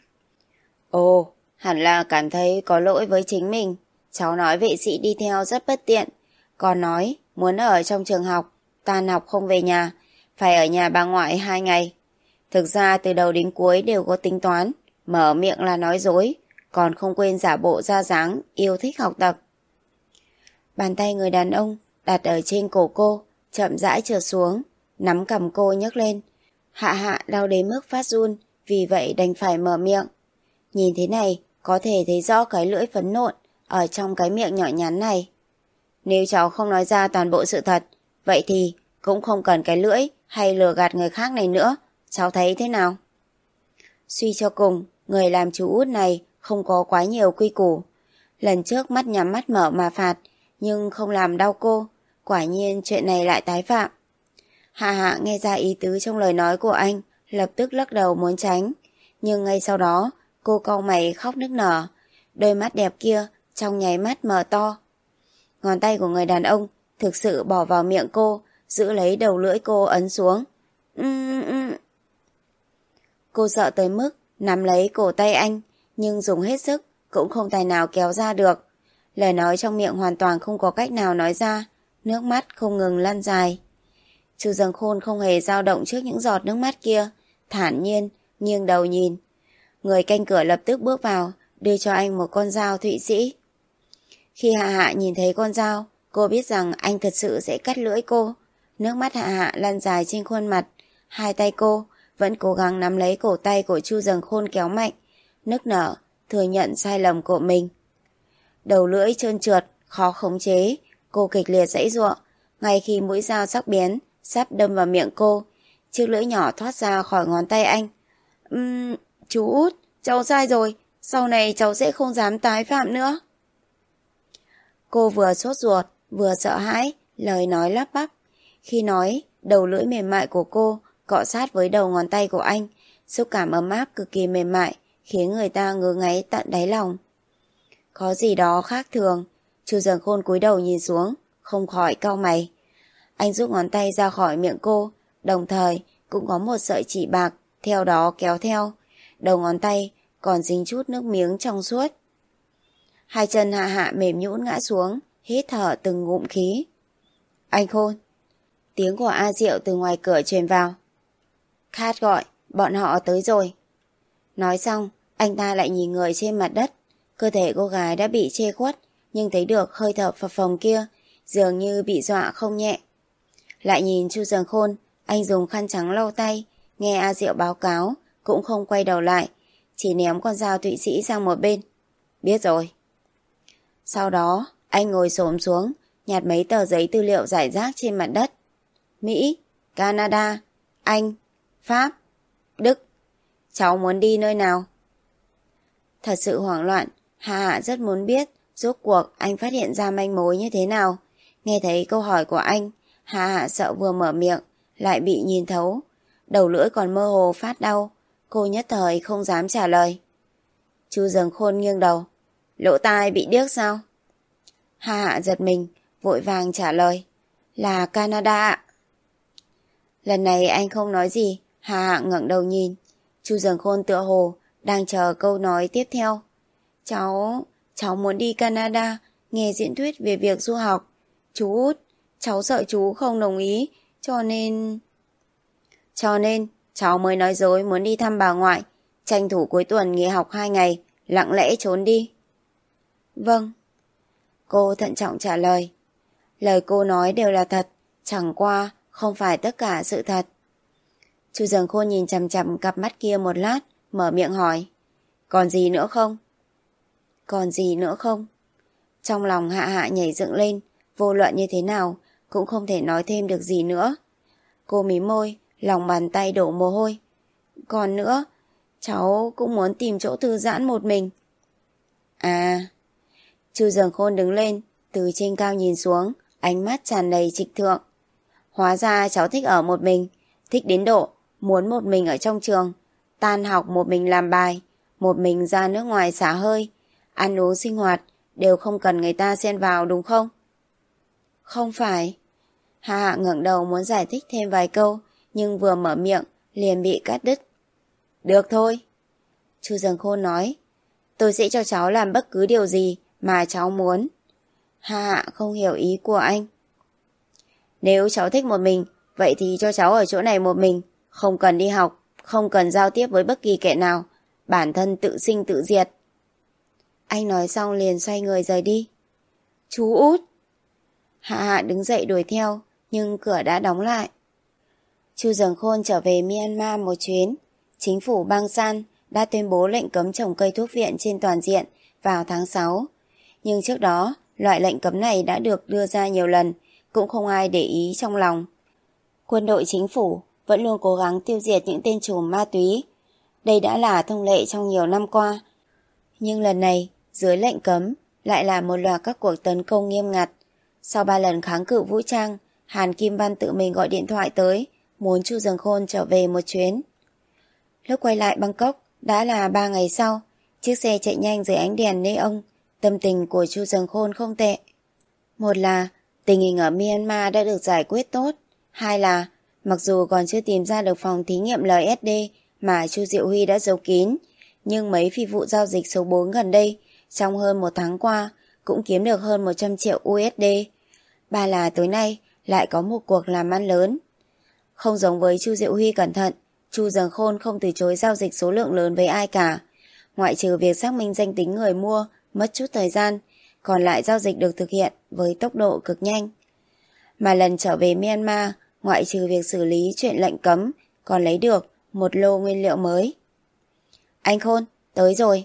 Ồ, hẳn là cảm thấy có lỗi với chính mình. Cháu nói vệ sĩ đi theo rất bất tiện. Còn nói muốn ở trong trường học, tan học không về nhà, phải ở nhà bà ngoại hai ngày. Thực ra từ đầu đến cuối đều có tính toán, mở miệng là nói dối, còn không quên giả bộ ra dáng yêu thích học tập. Bàn tay người đàn ông đặt ở trên cổ cô, chậm rãi trượt xuống, nắm cầm cô nhấc lên. Hạ Hạ đau đến mức phát run, vì vậy đành phải mở miệng. Nhìn thế này, có thể thấy rõ cái lưỡi phấn nộn ở trong cái miệng nhỏ nhắn này. Nếu cháu không nói ra toàn bộ sự thật, vậy thì cũng không cần cái lưỡi hay lừa gạt người khác này nữa. Cháu thấy thế nào? Suy cho cùng, người làm chú Út này không có quá nhiều quy củ. Lần trước mắt nhắm mắt mở mà phạt, nhưng không làm đau cô. Quả nhiên chuyện này lại tái phạm. Hạ Hạ nghe ra ý tứ trong lời nói của anh, lập tức lắc đầu muốn tránh. Nhưng ngay sau đó, cô cau mày khóc nức nở. Đôi mắt đẹp kia trong nháy mắt mở to. Ngón tay của người đàn ông thực sự bỏ vào miệng cô, giữ lấy đầu lưỡi cô ấn xuống. Uhm, uhm. Cô sợ tới mức nắm lấy cổ tay anh, nhưng dùng hết sức cũng không tài nào kéo ra được. Lời nói trong miệng hoàn toàn không có cách nào nói ra, nước mắt không ngừng lăn dài. Chu Dâng Khôn không hề dao động trước những giọt nước mắt kia, thản nhiên nghiêng đầu nhìn. Người canh cửa lập tức bước vào, đưa cho anh một con dao Thụy Sĩ. Khi Hạ Hạ nhìn thấy con dao, cô biết rằng anh thật sự sẽ cắt lưỡi cô. Nước mắt Hạ Hạ lăn dài trên khuôn mặt, hai tay cô vẫn cố gắng nắm lấy cổ tay của Chu Dâng Khôn kéo mạnh, nức nở, thừa nhận sai lầm của mình. Đầu lưỡi trơn trượt, khó khống chế, cô kịch liệt giãy giụa. Ngay khi mũi dao sắc bén sắp đâm vào miệng cô, chiếc lưỡi nhỏ thoát ra khỏi ngón tay anh. Uhm, chú Út, cháu sai rồi, sau này cháu sẽ không dám tái phạm nữa. Cô vừa sốt ruột, vừa sợ hãi, lời nói lắp bắp. Khi nói, đầu lưỡi mềm mại của cô cọ sát với đầu ngón tay của anh, xúc cảm ấm áp cực kỳ mềm mại, khiến người ta ngứa ngáy tận đáy lòng. Có gì đó khác thường. Chu Dâng Khôn cúi đầu nhìn xuống, không khỏi cau mày. Anh rút ngón tay ra khỏi miệng cô, đồng thời cũng có một sợi chỉ bạc theo đó kéo theo. Đầu ngón tay còn dính chút nước miếng trong suốt. Hai chân Hạ Hạ mềm nhũn ngã xuống, hít thở từng ngụm khí. Anh Khôn. Tiếng của A Diệu từ ngoài cửa truyền vào. Khát gọi, bọn họ tới rồi. Nói xong, Anh ta lại nhìn người trên mặt đất. Cơ thể cô gái đã bị che khuất, nhưng thấy được hơi thở phập phồng kia, dường như bị dọa không nhẹ. Lại nhìn Chu Dần Khôn, anh dùng khăn trắng lau tay, nghe A Diệu báo cáo, cũng không quay đầu lại, chỉ ném con dao Thụy Sĩ sang một bên. Biết rồi. Sau đó, anh ngồi xổm xuống, nhặt mấy tờ giấy tư liệu rải rác trên mặt đất. Mỹ, Canada, Anh, Pháp, Đức. Cháu muốn đi nơi nào? Thật sự hoảng loạn, Hạ Hạ rất muốn biết rốt cuộc anh phát hiện ra manh mối như thế nào. Nghe thấy câu hỏi của anh, Hạ Hạ sợ vừa mở miệng lại bị nhìn thấu, đầu lưỡi còn mơ hồ phát đau, cô nhất thời không dám trả lời. Chu Dần Khôn nghiêng đầu. Lỗ tai bị điếc sao? Hạ Hạ giật mình, vội vàng trả lời. Là Canada ạ. Lần này anh không nói gì, Hạ Hạ ngẩng đầu nhìn. Chu Dần Khôn tựa hồ đang chờ câu nói tiếp theo. Cháu, cháu muốn đi Canada, nghe diễn thuyết về việc du học. Chú Út, cháu sợ chú không đồng ý, cho nên... Cho nên, cháu mới nói dối muốn đi thăm bà ngoại, tranh thủ cuối tuần nghỉ học hai ngày, lặng lẽ trốn đi. Vâng. Cô thận trọng trả lời. Lời cô nói đều là thật, chẳng qua không phải tất cả sự thật. Chu Dần Khôn nhìn chằm chằm cặp mắt kia một lát, mở miệng hỏi. Còn gì nữa không? Còn gì nữa không? Trong lòng Hạ Hạ nhảy dựng lên, vô luận như thế nào cũng không thể nói thêm được gì nữa. Cô mím môi, lòng bàn tay đổ mồ hôi. Còn nữa, cháu cũng muốn tìm chỗ thư giãn một mình. À... Chu Dần Khôn đứng lên, từ trên cao nhìn xuống, ánh mắt tràn đầy trịch thượng. Hóa ra cháu thích ở một mình, thích đến độ muốn một mình ở trong trường, tan học một mình làm bài, một mình ra nước ngoài xả hơi, ăn uống sinh hoạt đều không cần người ta xen vào đúng không? Không phải. Hạ Hạ ngẩng đầu muốn giải thích thêm vài câu, nhưng vừa mở miệng liền bị cắt đứt. Được thôi. Chu Dần Khôn nói, tôi sẽ cho cháu làm bất cứ điều gì mà cháu muốn. Hạ Hạ không hiểu ý của anh. Nếu cháu thích một mình, vậy thì cho cháu ở chỗ này một mình, không cần đi học, không cần giao tiếp với bất kỳ kẻ nào, bản thân tự sinh tự diệt. Anh nói xong liền xoay người rời đi. Chú Út. Hạ Hạ đứng dậy đuổi theo, nhưng cửa đã đóng lại. Chu Dần Khôn trở về Myanmar một chuyến. Chính phủ Bang San đã tuyên bố lệnh cấm trồng cây thuốc viện trên toàn diện vào tháng sáu. Nhưng trước đó, loại lệnh cấm này đã được đưa ra nhiều lần, cũng không ai để ý trong lòng. Quân đội chính phủ vẫn luôn cố gắng tiêu diệt những tên trùm ma túy. Đây đã là thông lệ trong nhiều năm qua. Nhưng lần này, dưới lệnh cấm, lại là một loạt các cuộc tấn công nghiêm ngặt. Sau ba lần kháng cự vũ trang, Hàn Kim Văn tự mình gọi điện thoại tới, muốn Chu Dần Khôn trở về một chuyến. Lúc quay lại Bangkok, đã là ba ngày sau, chiếc xe chạy nhanh dưới ánh đèn neon. Tâm tình của Chu Dần Khôn không tệ. Một là tình hình ở Myanmar đã được giải quyết tốt. Hai là mặc dù còn chưa tìm ra được phòng thí nghiệm lờ ét đê mà Chu Diệu Huy đã giấu kín, nhưng mấy phi vụ giao dịch số bốn gần đây trong hơn một tháng qua cũng kiếm được hơn một trăm triệu u ét đê. Ba là tối nay lại có một cuộc làm ăn lớn. Không giống với Chu Diệu Huy cẩn thận, Chu Dần Khôn không từ chối giao dịch số lượng lớn với ai cả. Ngoại trừ việc xác minh danh tính người mua mất chút thời gian, còn lại giao dịch được thực hiện với tốc độ cực nhanh. Mà lần trở về Myanmar, ngoại trừ việc xử lý chuyện lệnh cấm, còn lấy được một lô nguyên liệu mới. Anh Khôn, tới rồi.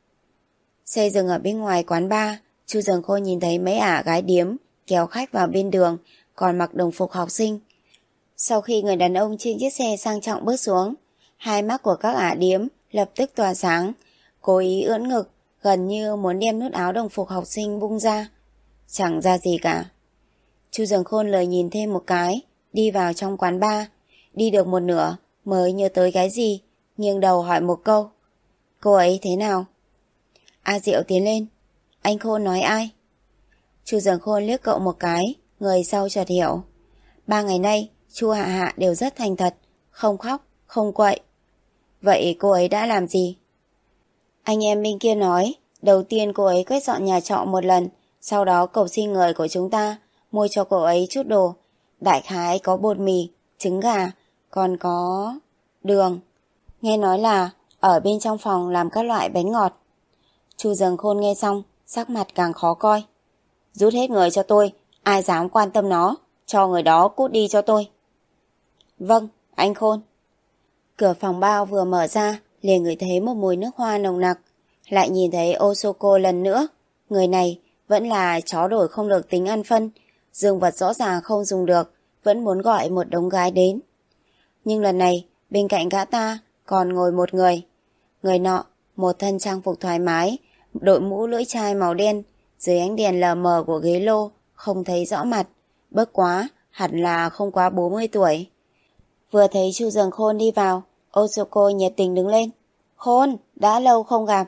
Xe dừng ở bên ngoài quán bar, Chu Dần Khôn nhìn thấy mấy ả gái điếm kéo khách vào bên đường, còn mặc đồng phục học sinh. Sau khi người đàn ông trên chiếc xe sang trọng bước xuống, hai mắt của các ả điếm lập tức tỏa sáng, cố ý ưỡn ngực, gần như muốn đem nút áo đồng phục học sinh bung ra. Chẳng ra gì cả. Chu Dần Khôn lời nhìn thêm một cái, đi vào trong quán bar. Đi được một nửa mới nhớ tới cái gì, nghiêng đầu hỏi một câu. Cô ấy thế nào? A Diệu tiến lên. Anh Khôn nói ai? Chu Dần Khôn liếc cậu một cái, người sau chợt hiểu. Ba ngày nay, Chu Hạ Hạ đều rất thành thật, không khóc, không quậy. Vậy cô ấy đã làm gì? Anh em bên kia nói, đầu tiên cô ấy quét dọn nhà trọ một lần, sau đó cầu xin người của chúng ta mua cho cô ấy chút đồ. Đại khái có bột mì, trứng gà, còn có... đường. Nghe nói là ở bên trong phòng làm các loại bánh ngọt. Chu Dần Khôn nghe xong, sắc mặt càng khó coi. Rút hết người cho tôi, ai dám quan tâm nó, cho người đó cút đi cho tôi. Vâng, anh Khôn. Cửa phòng bao vừa mở ra, liền ngửi thấy một mùi nước hoa nồng nặc. Lại nhìn thấy Osoko lần nữa. Người này vẫn là chó đổi không được tính ăn phân, dương vật rõ ràng không dùng được, vẫn muốn gọi một đống gái đến. Nhưng lần này, bên cạnh gã ta còn ngồi một người. Người nọ, một thân trang phục thoải mái, đội mũ lưỡi chai màu đen, dưới ánh đèn lờ mờ của ghế lô, không thấy rõ mặt, bất quá, hẳn là không quá bốn mươi tuổi. Vừa thấy Chu Dần Khôn đi vào, Osoko nhiệt tình đứng lên. Khôn, đã lâu không gặp.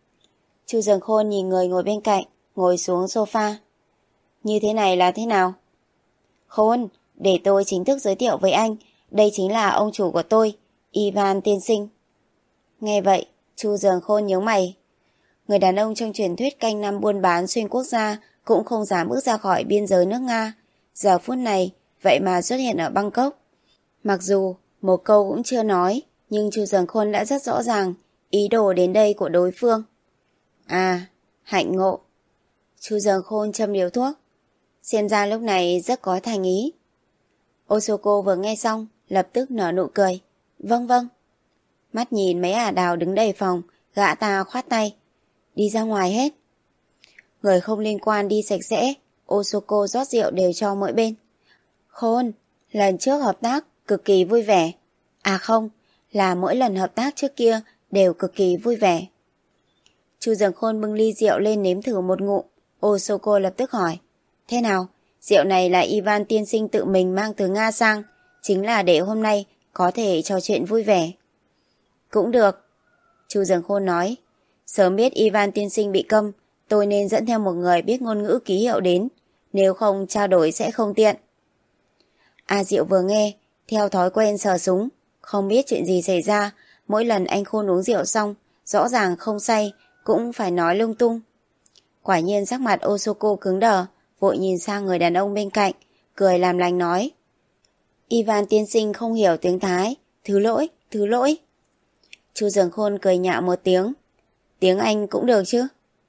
Chu Dần Khôn nhìn người ngồi bên cạnh, ngồi xuống sofa. Như thế này là thế nào? Khôn, để tôi chính thức giới thiệu với anh, đây chính là ông chủ của tôi, Ivan tiên sinh. Nghe vậy, Chu Dần Khôn nhớ mày. Người đàn ông trong truyền thuyết canh năm buôn bán xuyên quốc gia cũng không dám bước ra khỏi biên giới nước Nga. Giờ phút này, vậy mà xuất hiện ở Bangkok. Mặc dù một câu cũng chưa nói, nhưng Chu Dần Khôn đã rất rõ ràng ý đồ đến đây của đối phương. À, hạnh ngộ. Chu Dần Khôn châm điếu thuốc. Xem ra lúc này rất có thành ý. Osoko vừa nghe xong, lập tức nở nụ cười. Vâng vâng. Mắt nhìn mấy ả đào đứng đầy phòng, gã ta khoát tay. Đi ra ngoài hết. Người không liên quan đi sạch sẽ, Osoko rót rượu đều cho mỗi bên. Khôn, lần trước hợp tác cực kỳ vui vẻ. À không, là mỗi lần hợp tác trước kia đều cực kỳ vui vẻ. Chu Dần Khôn bưng ly rượu lên nếm thử một ngụm. Osoko lập tức hỏi. Thế nào, rượu này là Ivan tiên sinh tự mình mang từ Nga sang, chính là để hôm nay có thể trò chuyện vui vẻ. Cũng được. Chu Dần Khôn nói. Sớm biết Ivan tiên sinh bị câm, tôi nên dẫn theo một người biết ngôn ngữ ký hiệu đến, nếu không trao đổi sẽ không tiện. A Diệu vừa nghe, theo thói quen sờ súng, không biết chuyện gì xảy ra, mỗi lần anh Khôn uống rượu xong, rõ ràng không say, cũng phải nói lung tung. Quả nhiên sắc mặt Osoko cứng đờ, vội nhìn sang người đàn ông bên cạnh, cười làm lành nói. Ivan tiên sinh không hiểu tiếng Thái, thứ lỗi, thứ lỗi. Chu Dần Khôn cười nhạo một tiếng. Tiếng Anh cũng được chứ.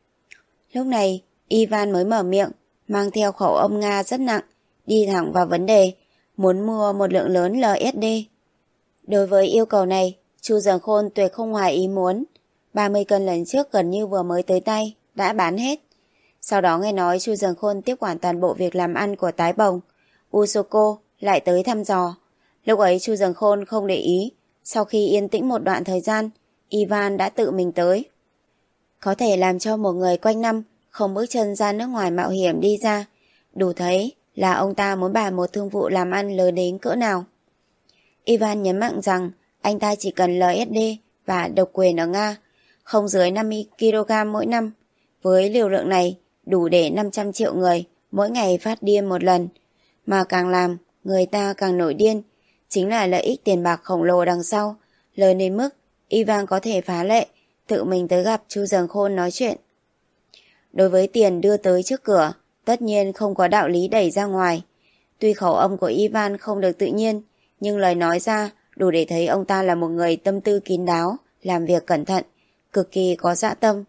Lúc này, Ivan mới mở miệng, mang theo khẩu âm Nga rất nặng, đi thẳng vào vấn đề, muốn mua một lượng lớn lờ ét đê. Đối với yêu cầu này, Chu Dần Khôn tuyệt không ngoài ý muốn. ba mươi cân lần trước gần như vừa mới tới tay, đã bán hết. Sau đó nghe nói Chu Dần Khôn tiếp quản toàn bộ việc làm ăn của Tái Bồng. Usoko lại tới thăm dò. Lúc ấy Chu Dần Khôn không để ý. Sau khi yên tĩnh một đoạn thời gian, Ivan đã tự mình tới. Có thể làm cho một người quanh năm không bước chân ra nước ngoài mạo hiểm đi ra, đủ thấy là ông ta muốn bàn một thương vụ làm ăn lớn đến cỡ nào. Ivan nhấn mạnh rằng anh ta chỉ cần lờ ét đê và độc quyền ở Nga, không dưới năm mươi ki lô gam mỗi năm. Với liều lượng này, đủ để năm trăm triệu người mỗi ngày phát điên một lần. Mà càng làm, người ta càng nổi điên. Chính là lợi ích tiền bạc khổng lồ đằng sau, lớn đến mức Ivan có thể phá lệ, tự mình tới gặp Chu Dần Khôn nói chuyện. Đối với tiền đưa tới trước cửa, tất nhiên không có đạo lý đẩy ra ngoài. Tuy khẩu âm của Ivan không được tự nhiên, nhưng lời nói ra đủ để thấy ông ta là một người tâm tư kín đáo, làm việc cẩn thận, cực kỳ có dã tâm.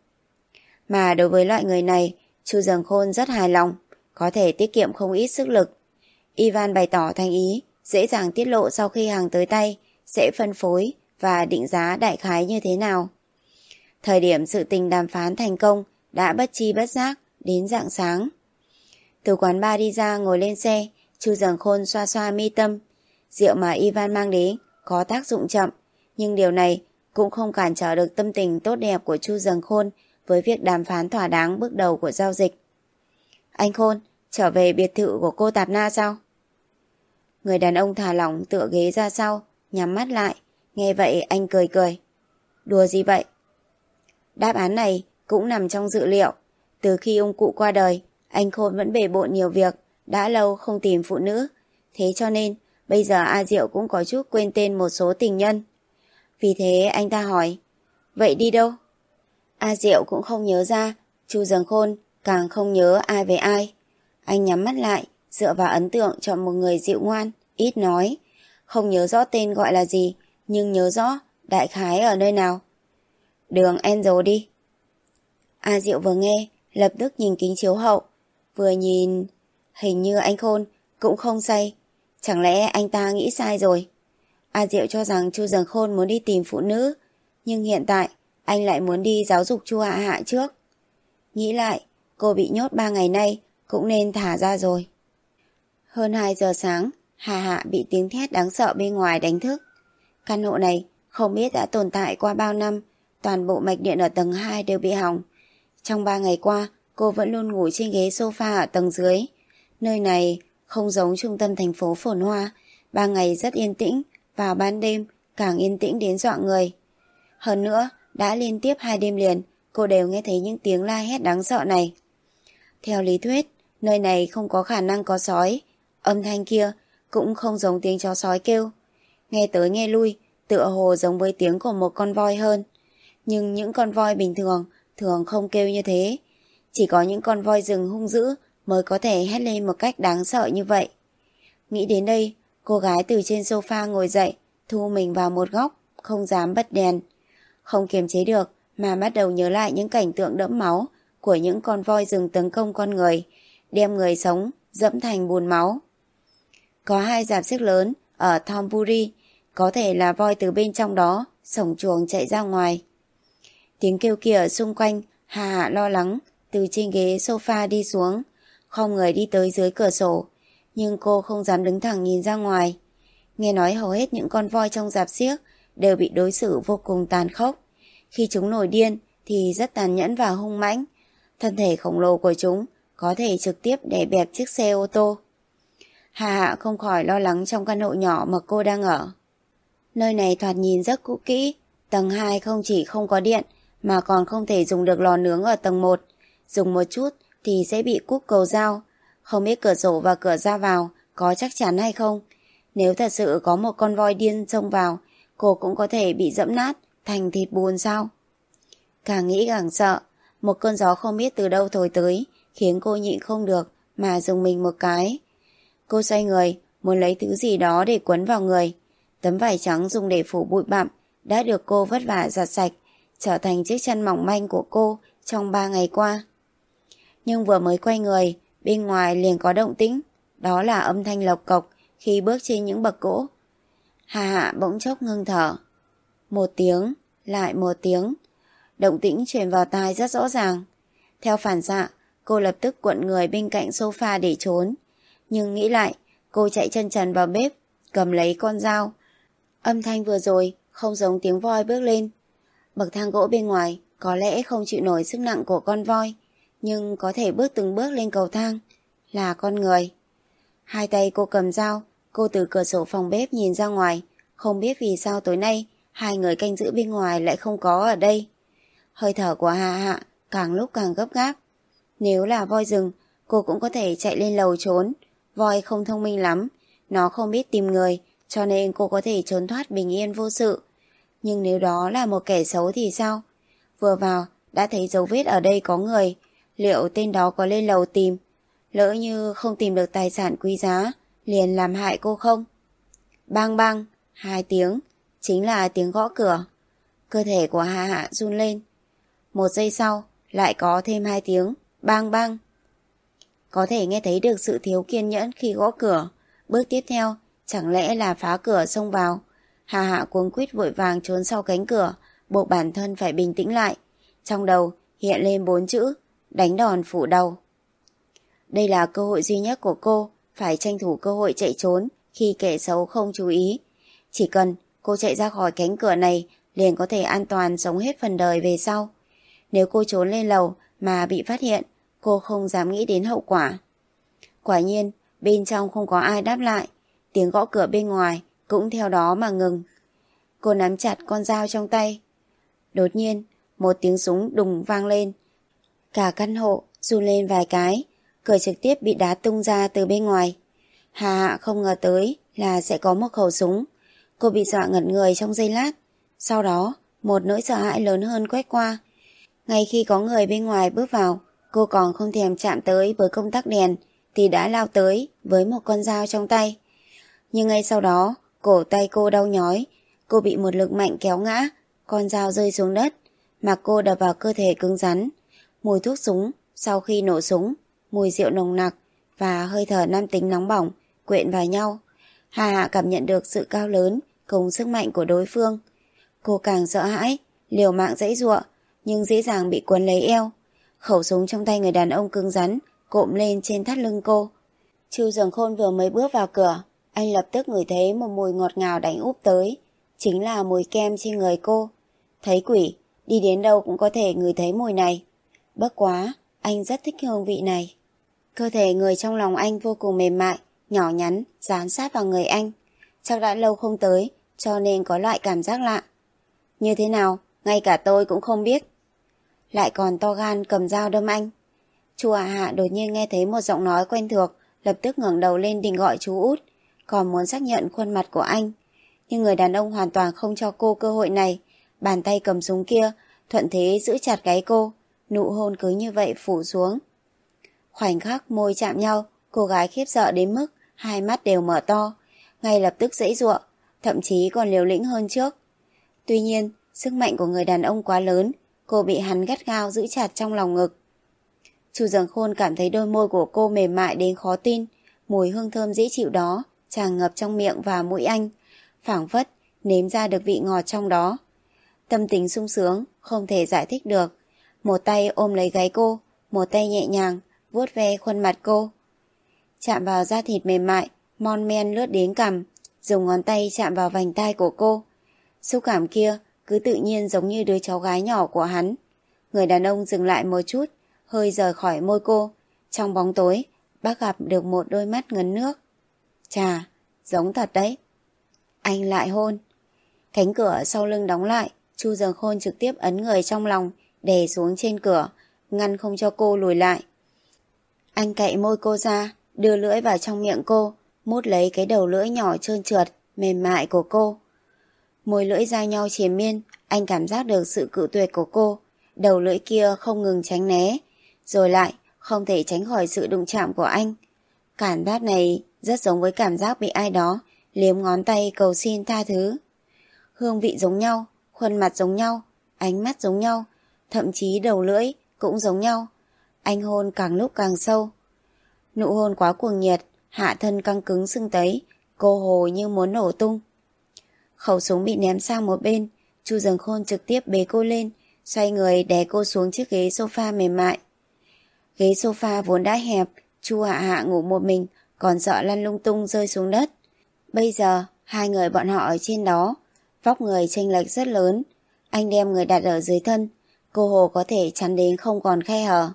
Mà đối với loại người này, Chu Dần Khôn rất hài lòng, có thể tiết kiệm không ít sức lực. Ivan bày tỏ thành ý, dễ dàng tiết lộ sau khi hàng tới tay, sẽ phân phối và định giá đại khái như thế nào. Thời điểm sự tình đàm phán thành công đã bất chi bất giác đến rạng sáng. Từ quán bar đi ra ngồi lên xe, Chu Dần Khôn xoa xoa mi tâm. Rượu mà Ivan mang đến có tác dụng chậm, nhưng điều này cũng không cản trở được tâm tình tốt đẹp của Chu Dần Khôn với việc đàm phán thỏa đáng bước đầu của giao dịch. Anh Khôn, trở về biệt thự của cô Tạp Na sao? Người đàn ông thả lỏng tựa ghế ra sau, nhắm mắt lại. Nghe vậy anh cười cười. Đùa gì vậy? Đáp án này cũng nằm trong dự liệu. Từ khi ông cụ qua đời, anh Khôn vẫn bề bộn nhiều việc, đã lâu không tìm phụ nữ. Thế cho nên, bây giờ A Diệu cũng có chút quên tên một số tình nhân. Vì thế anh ta hỏi, vậy đi đâu? A Diệu cũng không nhớ ra, Chu Dần Khôn càng không nhớ ai về ai. Anh nhắm mắt lại, dựa vào ấn tượng chọn một người dịu ngoan, ít nói. Không nhớ rõ tên gọi là gì, nhưng nhớ rõ đại khái ở nơi nào. đường Angel đi. A Diệu vừa nghe, lập tức nhìn kính chiếu hậu, vừa nhìn... Hình như anh Khôn cũng không say. Chẳng lẽ anh ta nghĩ sai rồi? A Diệu cho rằng Chu Dần Khôn muốn đi tìm phụ nữ, nhưng hiện tại anh lại muốn đi giáo dục Chu Hạ Hạ trước. Nghĩ lại, cô bị nhốt ba ngày nay cũng nên thả ra rồi. Hơn hai giờ sáng, Hạ Hạ bị tiếng thét đáng sợ bên ngoài đánh thức. Căn hộ này không biết đã tồn tại qua bao năm, toàn bộ mạch điện ở tầng hai đều bị hỏng. Trong ba ngày qua, cô vẫn luôn ngủ trên ghế sofa ở tầng dưới. Nơi này không giống trung tâm thành phố phồn hoa, ban ngày rất yên tĩnh, vào ban đêm càng yên tĩnh đến dọa người. Hơn nữa, đã liên tiếp hai đêm liền, cô đều nghe thấy những tiếng la hét đáng sợ này. Theo lý thuyết, nơi này không có khả năng có sói, âm thanh kia cũng không giống tiếng chó sói kêu. Nghe tới nghe lui, tựa hồ giống với tiếng của một con voi hơn. Nhưng những con voi bình thường thường không kêu như thế. Chỉ có những con voi rừng hung dữ mới có thể hét lên một cách đáng sợ như vậy. Nghĩ đến đây, cô gái từ trên sofa ngồi dậy, thu mình vào một góc, không dám bật đèn. Không kiềm chế được mà bắt đầu nhớ lại những cảnh tượng đẫm máu của những con voi rừng tấn công con người, đem người sống dẫm thành bùn máu. Có hai rạp xiếc lớn ở Thornbury, có thể là voi từ bên trong đó xổng chuồng chạy ra ngoài. Tiếng kêu kia ở xung quanh, Hà Hạ lo lắng từ trên ghế sofa đi xuống, khom người đi tới dưới cửa sổ, nhưng cô không dám đứng thẳng nhìn ra ngoài. Nghe nói hầu hết những con voi trong rạp xiếc đều bị đối xử vô cùng tàn khốc. Khi chúng nổi điên thì rất tàn nhẫn và hung mãnh. Thân thể khổng lồ của chúng có thể trực tiếp đè bẹp chiếc xe ô tô. Hà Hạ không khỏi lo lắng trong căn hộ nhỏ mà cô đang ở. Nơi này thoạt nhìn rất cũ kỹ. Tầng hai không chỉ không có điện mà còn không thể dùng được lò nướng ở tầng một. Dùng một chút thì sẽ bị cúp cầu dao. Không biết cửa sổ và cửa ra vào có chắc chắn hay không. Nếu thật sự có một con voi điên xông vào, cô cũng có thể bị dẫm nát thành thịt bùn sao? Càng nghĩ càng sợ. Một cơn gió không biết từ đâu thổi tới, khiến cô nhịn không được mà dùng mình một cái. Cô xoay người, muốn lấy thứ gì đó để quấn vào người. Tấm vải trắng dùng để phủ bụi bặm đã được cô vất vả giặt sạch, trở thành chiếc chăn mỏng manh của cô trong ba ngày qua. Nhưng vừa mới quay người, bên ngoài liền có động tĩnh, đó là âm thanh lộc cộc khi bước trên những bậc gỗ. Hà Hạ bỗng chốc ngưng thở. Một tiếng, lại một tiếng. Động tĩnh truyền vào tai rất rõ ràng. Theo phản xạ, cô lập tức cuộn người bên cạnh sofa để trốn. Nhưng nghĩ lại, cô chạy chân trần vào bếp, cầm lấy con dao. Âm thanh vừa rồi không giống tiếng voi bước lên. Bậc thang gỗ bên ngoài có lẽ không chịu nổi sức nặng của con voi, nhưng có thể bước từng bước lên cầu thang, là con người. Hai tay cô cầm dao, cô từ cửa sổ phòng bếp nhìn ra ngoài, không biết vì sao tối nay hai người canh giữ bên ngoài lại không có ở đây. Hơi thở của Hà Hạ càng lúc càng gấp gáp. Nếu là voi rừng, cô cũng có thể chạy lên lầu trốn. Voi không thông minh lắm, nó không biết tìm người, cho nên cô có thể trốn thoát bình yên vô sự. Nhưng nếu đó là một kẻ xấu thì sao? Vừa vào, đã thấy dấu vết ở đây có người. Liệu tên đó có lên lầu tìm? Lỡ như không tìm được tài sản quý giá, liền làm hại cô không? Bang bang, hai tiếng, chính là tiếng gõ cửa. Cơ thể của Hà Hạ run lên. Một giây sau, lại có thêm hai tiếng, bang bang. Có thể nghe thấy được sự thiếu kiên nhẫn khi gõ cửa. Bước tiếp theo, chẳng lẽ là phá cửa xông vào? Hà Hạ cuống quýt vội vàng trốn sau cánh cửa, buộc bản thân phải bình tĩnh lại. Trong đầu hiện lên bốn chữ, đánh đòn phủ đầu. Đây là cơ hội duy nhất của cô, phải tranh thủ cơ hội chạy trốn khi kẻ xấu không chú ý. Chỉ cần cô chạy ra khỏi cánh cửa này, liền có thể an toàn sống hết phần đời về sau. Nếu cô trốn lên lầu mà bị phát hiện, cô không dám nghĩ đến hậu quả. Quả nhiên, bên trong không có ai đáp lại, tiếng gõ cửa bên ngoài cũng theo đó mà ngừng. Cô nắm chặt con dao trong tay. Đột nhiên, một tiếng súng đùng vang lên. Cả căn hộ run lên vài cái, cửa trực tiếp bị đá tung ra từ bên ngoài. Hà Hạ không ngờ tới là sẽ có một khẩu súng. Cô bị dọa ngẩn người trong giây lát. Sau đó, một nỗi sợ hãi lớn hơn quét qua. Ngay khi có người bên ngoài bước vào, cô còn không thèm chạm tới với công tắc đèn thì đã lao tới với một con dao trong tay. Nhưng ngay sau đó, cổ tay cô đau nhói, cô bị một lực mạnh kéo ngã, con dao rơi xuống đất. mà cô đập vào cơ thể cứng rắn. Mùi thuốc súng sau khi nổ súng, mùi rượu nồng nặc và hơi thở nam tính nóng bỏng quyện vào nhau. Hà Hạ cảm nhận được sự cao lớn cùng sức mạnh của đối phương. Cô càng sợ hãi, liều mạng giãy giụa, nhưng dễ dàng bị quấn lấy eo. Khẩu súng trong tay người đàn ông cứng rắn cộm lên trên thắt lưng cô. Chu Dường Khôn vừa mới bước vào cửa, anh lập tức ngửi thấy một mùi ngọt ngào đánh úp tới, chính là mùi kem trên người cô. Thấy quỷ, đi đến đâu cũng có thể ngửi thấy mùi này. Bất quá, anh rất thích hương vị này. Cơ thể người trong lòng anh vô cùng mềm mại, nhỏ nhắn, dán sát vào người anh. Chắc đã lâu không tới, cho nên có loại cảm giác lạ. Như thế nào, ngay cả tôi cũng không biết. Lại còn to gan cầm dao đâm anh. Chu Hạ Hạ đột nhiên nghe thấy một giọng nói quen thuộc, lập tức ngẩng đầu lên định gọi chú út, còn muốn xác nhận khuôn mặt của anh. Nhưng người đàn ông hoàn toàn không cho cô cơ hội này. Bàn tay cầm súng kia thuận thế giữ chặt gáy cô, nụ hôn cứ như vậy phủ xuống. Khoảnh khắc môi chạm nhau, cô gái khiếp sợ đến mức hai mắt đều mở to, ngay lập tức giãy giụa, thậm chí còn liều lĩnh hơn trước. Tuy nhiên, sức mạnh của người đàn ông quá lớn, cô bị hắn gắt gao giữ chặt trong lòng ngực. Chu Dường Khôn cảm thấy đôi môi của cô mềm mại đến khó tin, mùi hương thơm dễ chịu đó tràn ngập trong miệng và mũi anh, phảng phất nếm ra được vị ngọt trong đó. Tâm tình sung sướng không thể giải thích được. Một tay ôm lấy gáy cô, một tay nhẹ nhàng vuốt ve khuôn mặt cô, chạm vào da thịt mềm mại, mon men lướt đến cằm, dùng ngón tay chạm vào vành tai của cô. Xúc cảm kia cứ tự nhiên giống như đứa cháu gái nhỏ của hắn. Người đàn ông dừng lại một chút, hơi rời khỏi môi cô. Trong bóng tối, bác gặp được một đôi mắt ngấn nước. Chà, giống thật đấy. Anh lại hôn. Cánh cửa sau lưng đóng lại, Chu Dường Khôn trực tiếp ấn người trong lòng, đè xuống trên cửa, ngăn không cho cô lùi lại. Anh cạy môi cô ra, đưa lưỡi vào trong miệng cô, mút lấy cái đầu lưỡi nhỏ trơn trượt, mềm mại của cô. Môi lưỡi giao nhau triền miên, anh cảm giác được sự cự tuyệt của cô. Đầu lưỡi kia không ngừng tránh né, rồi lại không thể tránh khỏi sự đụng chạm của anh. Cảm giác này rất giống với cảm giác bị ai đó liếm ngón tay cầu xin tha thứ. Hương vị giống nhau, khuôn mặt giống nhau, ánh mắt giống nhau, thậm chí đầu lưỡi cũng giống nhau. Anh hôn càng lúc càng sâu. Nụ hôn quá cuồng nhiệt, hạ thân căng cứng sưng tấy, cô hồ như muốn nổ tung. Khẩu súng bị ném sang một bên, Chu Dường Khôn trực tiếp bế cô lên, xoay người đè cô xuống chiếc ghế sofa mềm mại. Ghế sofa vốn đã hẹp, Chu Hạ Hạ ngủ một mình, còn sợ lăn lung tung rơi xuống đất. Bây giờ, hai người bọn họ ở trên đó, vóc người chênh lệch rất lớn. Anh đem người đặt ở dưới thân, cô hồ có thể chắn đến không còn khe hở.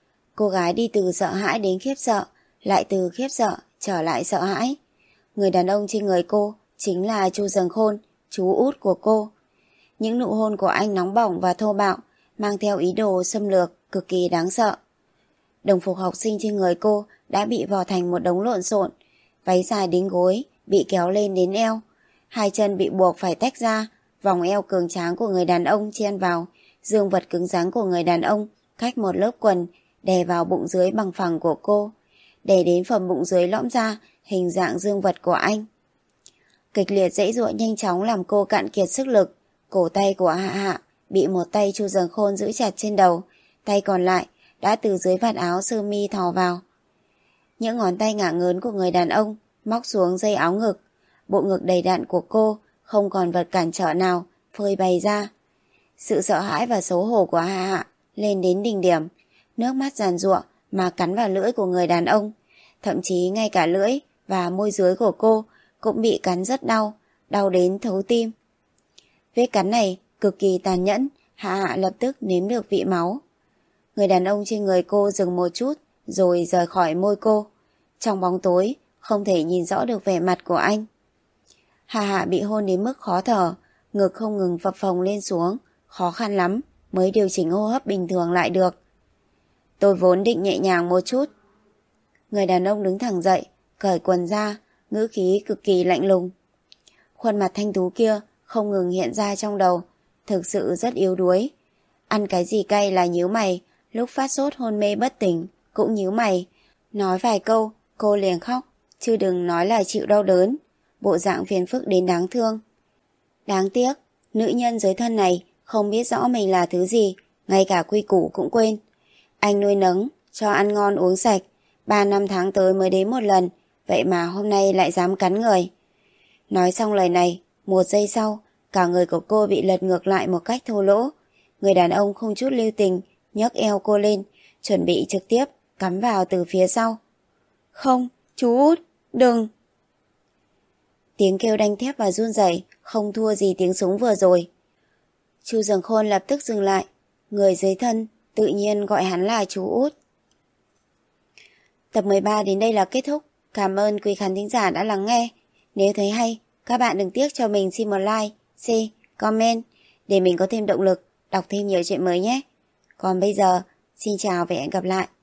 Cô gái đi từ sợ hãi đến khiếp sợ, lại từ khiếp sợ trở lại sợ hãi. Người đàn ông trên người cô chính là Chu Dường Khôn, chú út của cô. Những nụ hôn của anh nóng bỏng và thô bạo, mang theo ý đồ xâm lược cực kỳ đáng sợ. Đồng phục học sinh trên người cô đã bị vò thành một đống lộn xộn, váy dài đến gối bị kéo lên đến eo, hai chân bị buộc phải tách ra, vòng eo cường tráng của người đàn ông chen vào, dương vật cứng rắn của người đàn ông cách một lớp quần đè vào bụng dưới bằng phẳng của cô, đè đến phần bụng dưới lõm ra hình dạng dương vật của anh. Kịch liệt giãy giụa nhanh chóng làm cô cạn kiệt sức lực. Cổ tay của Hạ Hạ bị một tay Chu Dường Khôn giữ chặt trên đầu, tay còn lại đã từ dưới vạt áo sơ mi thò vào. Những ngón tay ngả ngớn của người đàn ông móc xuống dây áo ngực, bộ ngực đầy đặn của cô không còn vật cản trở nào phơi bày ra. Sự sợ hãi và xấu hổ của Hạ Hạ lên đến đỉnh điểm, nước mắt giàn giụa mà cắn vào lưỡi của người đàn ông, thậm chí ngay cả lưỡi và môi dưới của cô cũng bị cắn rất đau, đau đến thấu tim. Vết cắn này cực kỳ tàn nhẫn, Hạ Hạ lập tức nếm được vị máu. Người đàn ông trên người cô dừng một chút rồi rời khỏi môi cô. Trong bóng tối không thể nhìn rõ được vẻ mặt của anh. Hạ Hạ bị hôn đến mức khó thở, ngực không ngừng phập phồng lên xuống, khó khăn lắm mới điều chỉnh hô hấp bình thường lại được. Tôi vốn định nhẹ nhàng một chút. Người đàn ông đứng thẳng dậy, cởi quần ra, ngữ khí cực kỳ lạnh lùng. Khuôn mặt thanh tú kia không ngừng hiện ra trong đầu, thực sự rất yếu đuối. Ăn cái gì cay là nhíu mày, lúc phát sốt hôn mê bất tỉnh cũng nhíu mày. Nói vài câu, cô liền khóc, chứ đừng nói là chịu đau đớn, bộ dạng phiền phức đến đáng thương. Đáng tiếc, nữ nhân dưới thân này không biết rõ mình là thứ gì, ngay cả quy củ cũng quên. Anh nuôi nấng, cho ăn ngon uống sạch, ba năm tháng tới mới đến một lần, vậy mà hôm nay lại dám cắn người. Nói xong lời này, một giây sau, cả người của cô bị lật ngược lại một cách thô lỗ. Người đàn ông không chút lưu tình, nhấc eo cô lên, chuẩn bị trực tiếp cắm vào từ phía sau. Không, chú Út, đừng. Tiếng kêu đanh thép và run rẩy không thua gì tiếng súng vừa rồi. Chu Dường Khôn lập tức dừng lại, người dưới thân tự nhiên gọi hắn là chú Út. Tập mười ba đến đây là kết thúc. Cảm ơn quý khán thính giả đã lắng nghe. Nếu thấy hay, các bạn đừng tiếc cho mình xin một like, share, comment để mình có thêm động lực đọc thêm nhiều chuyện mới nhé. Còn bây giờ, xin chào và hẹn gặp lại.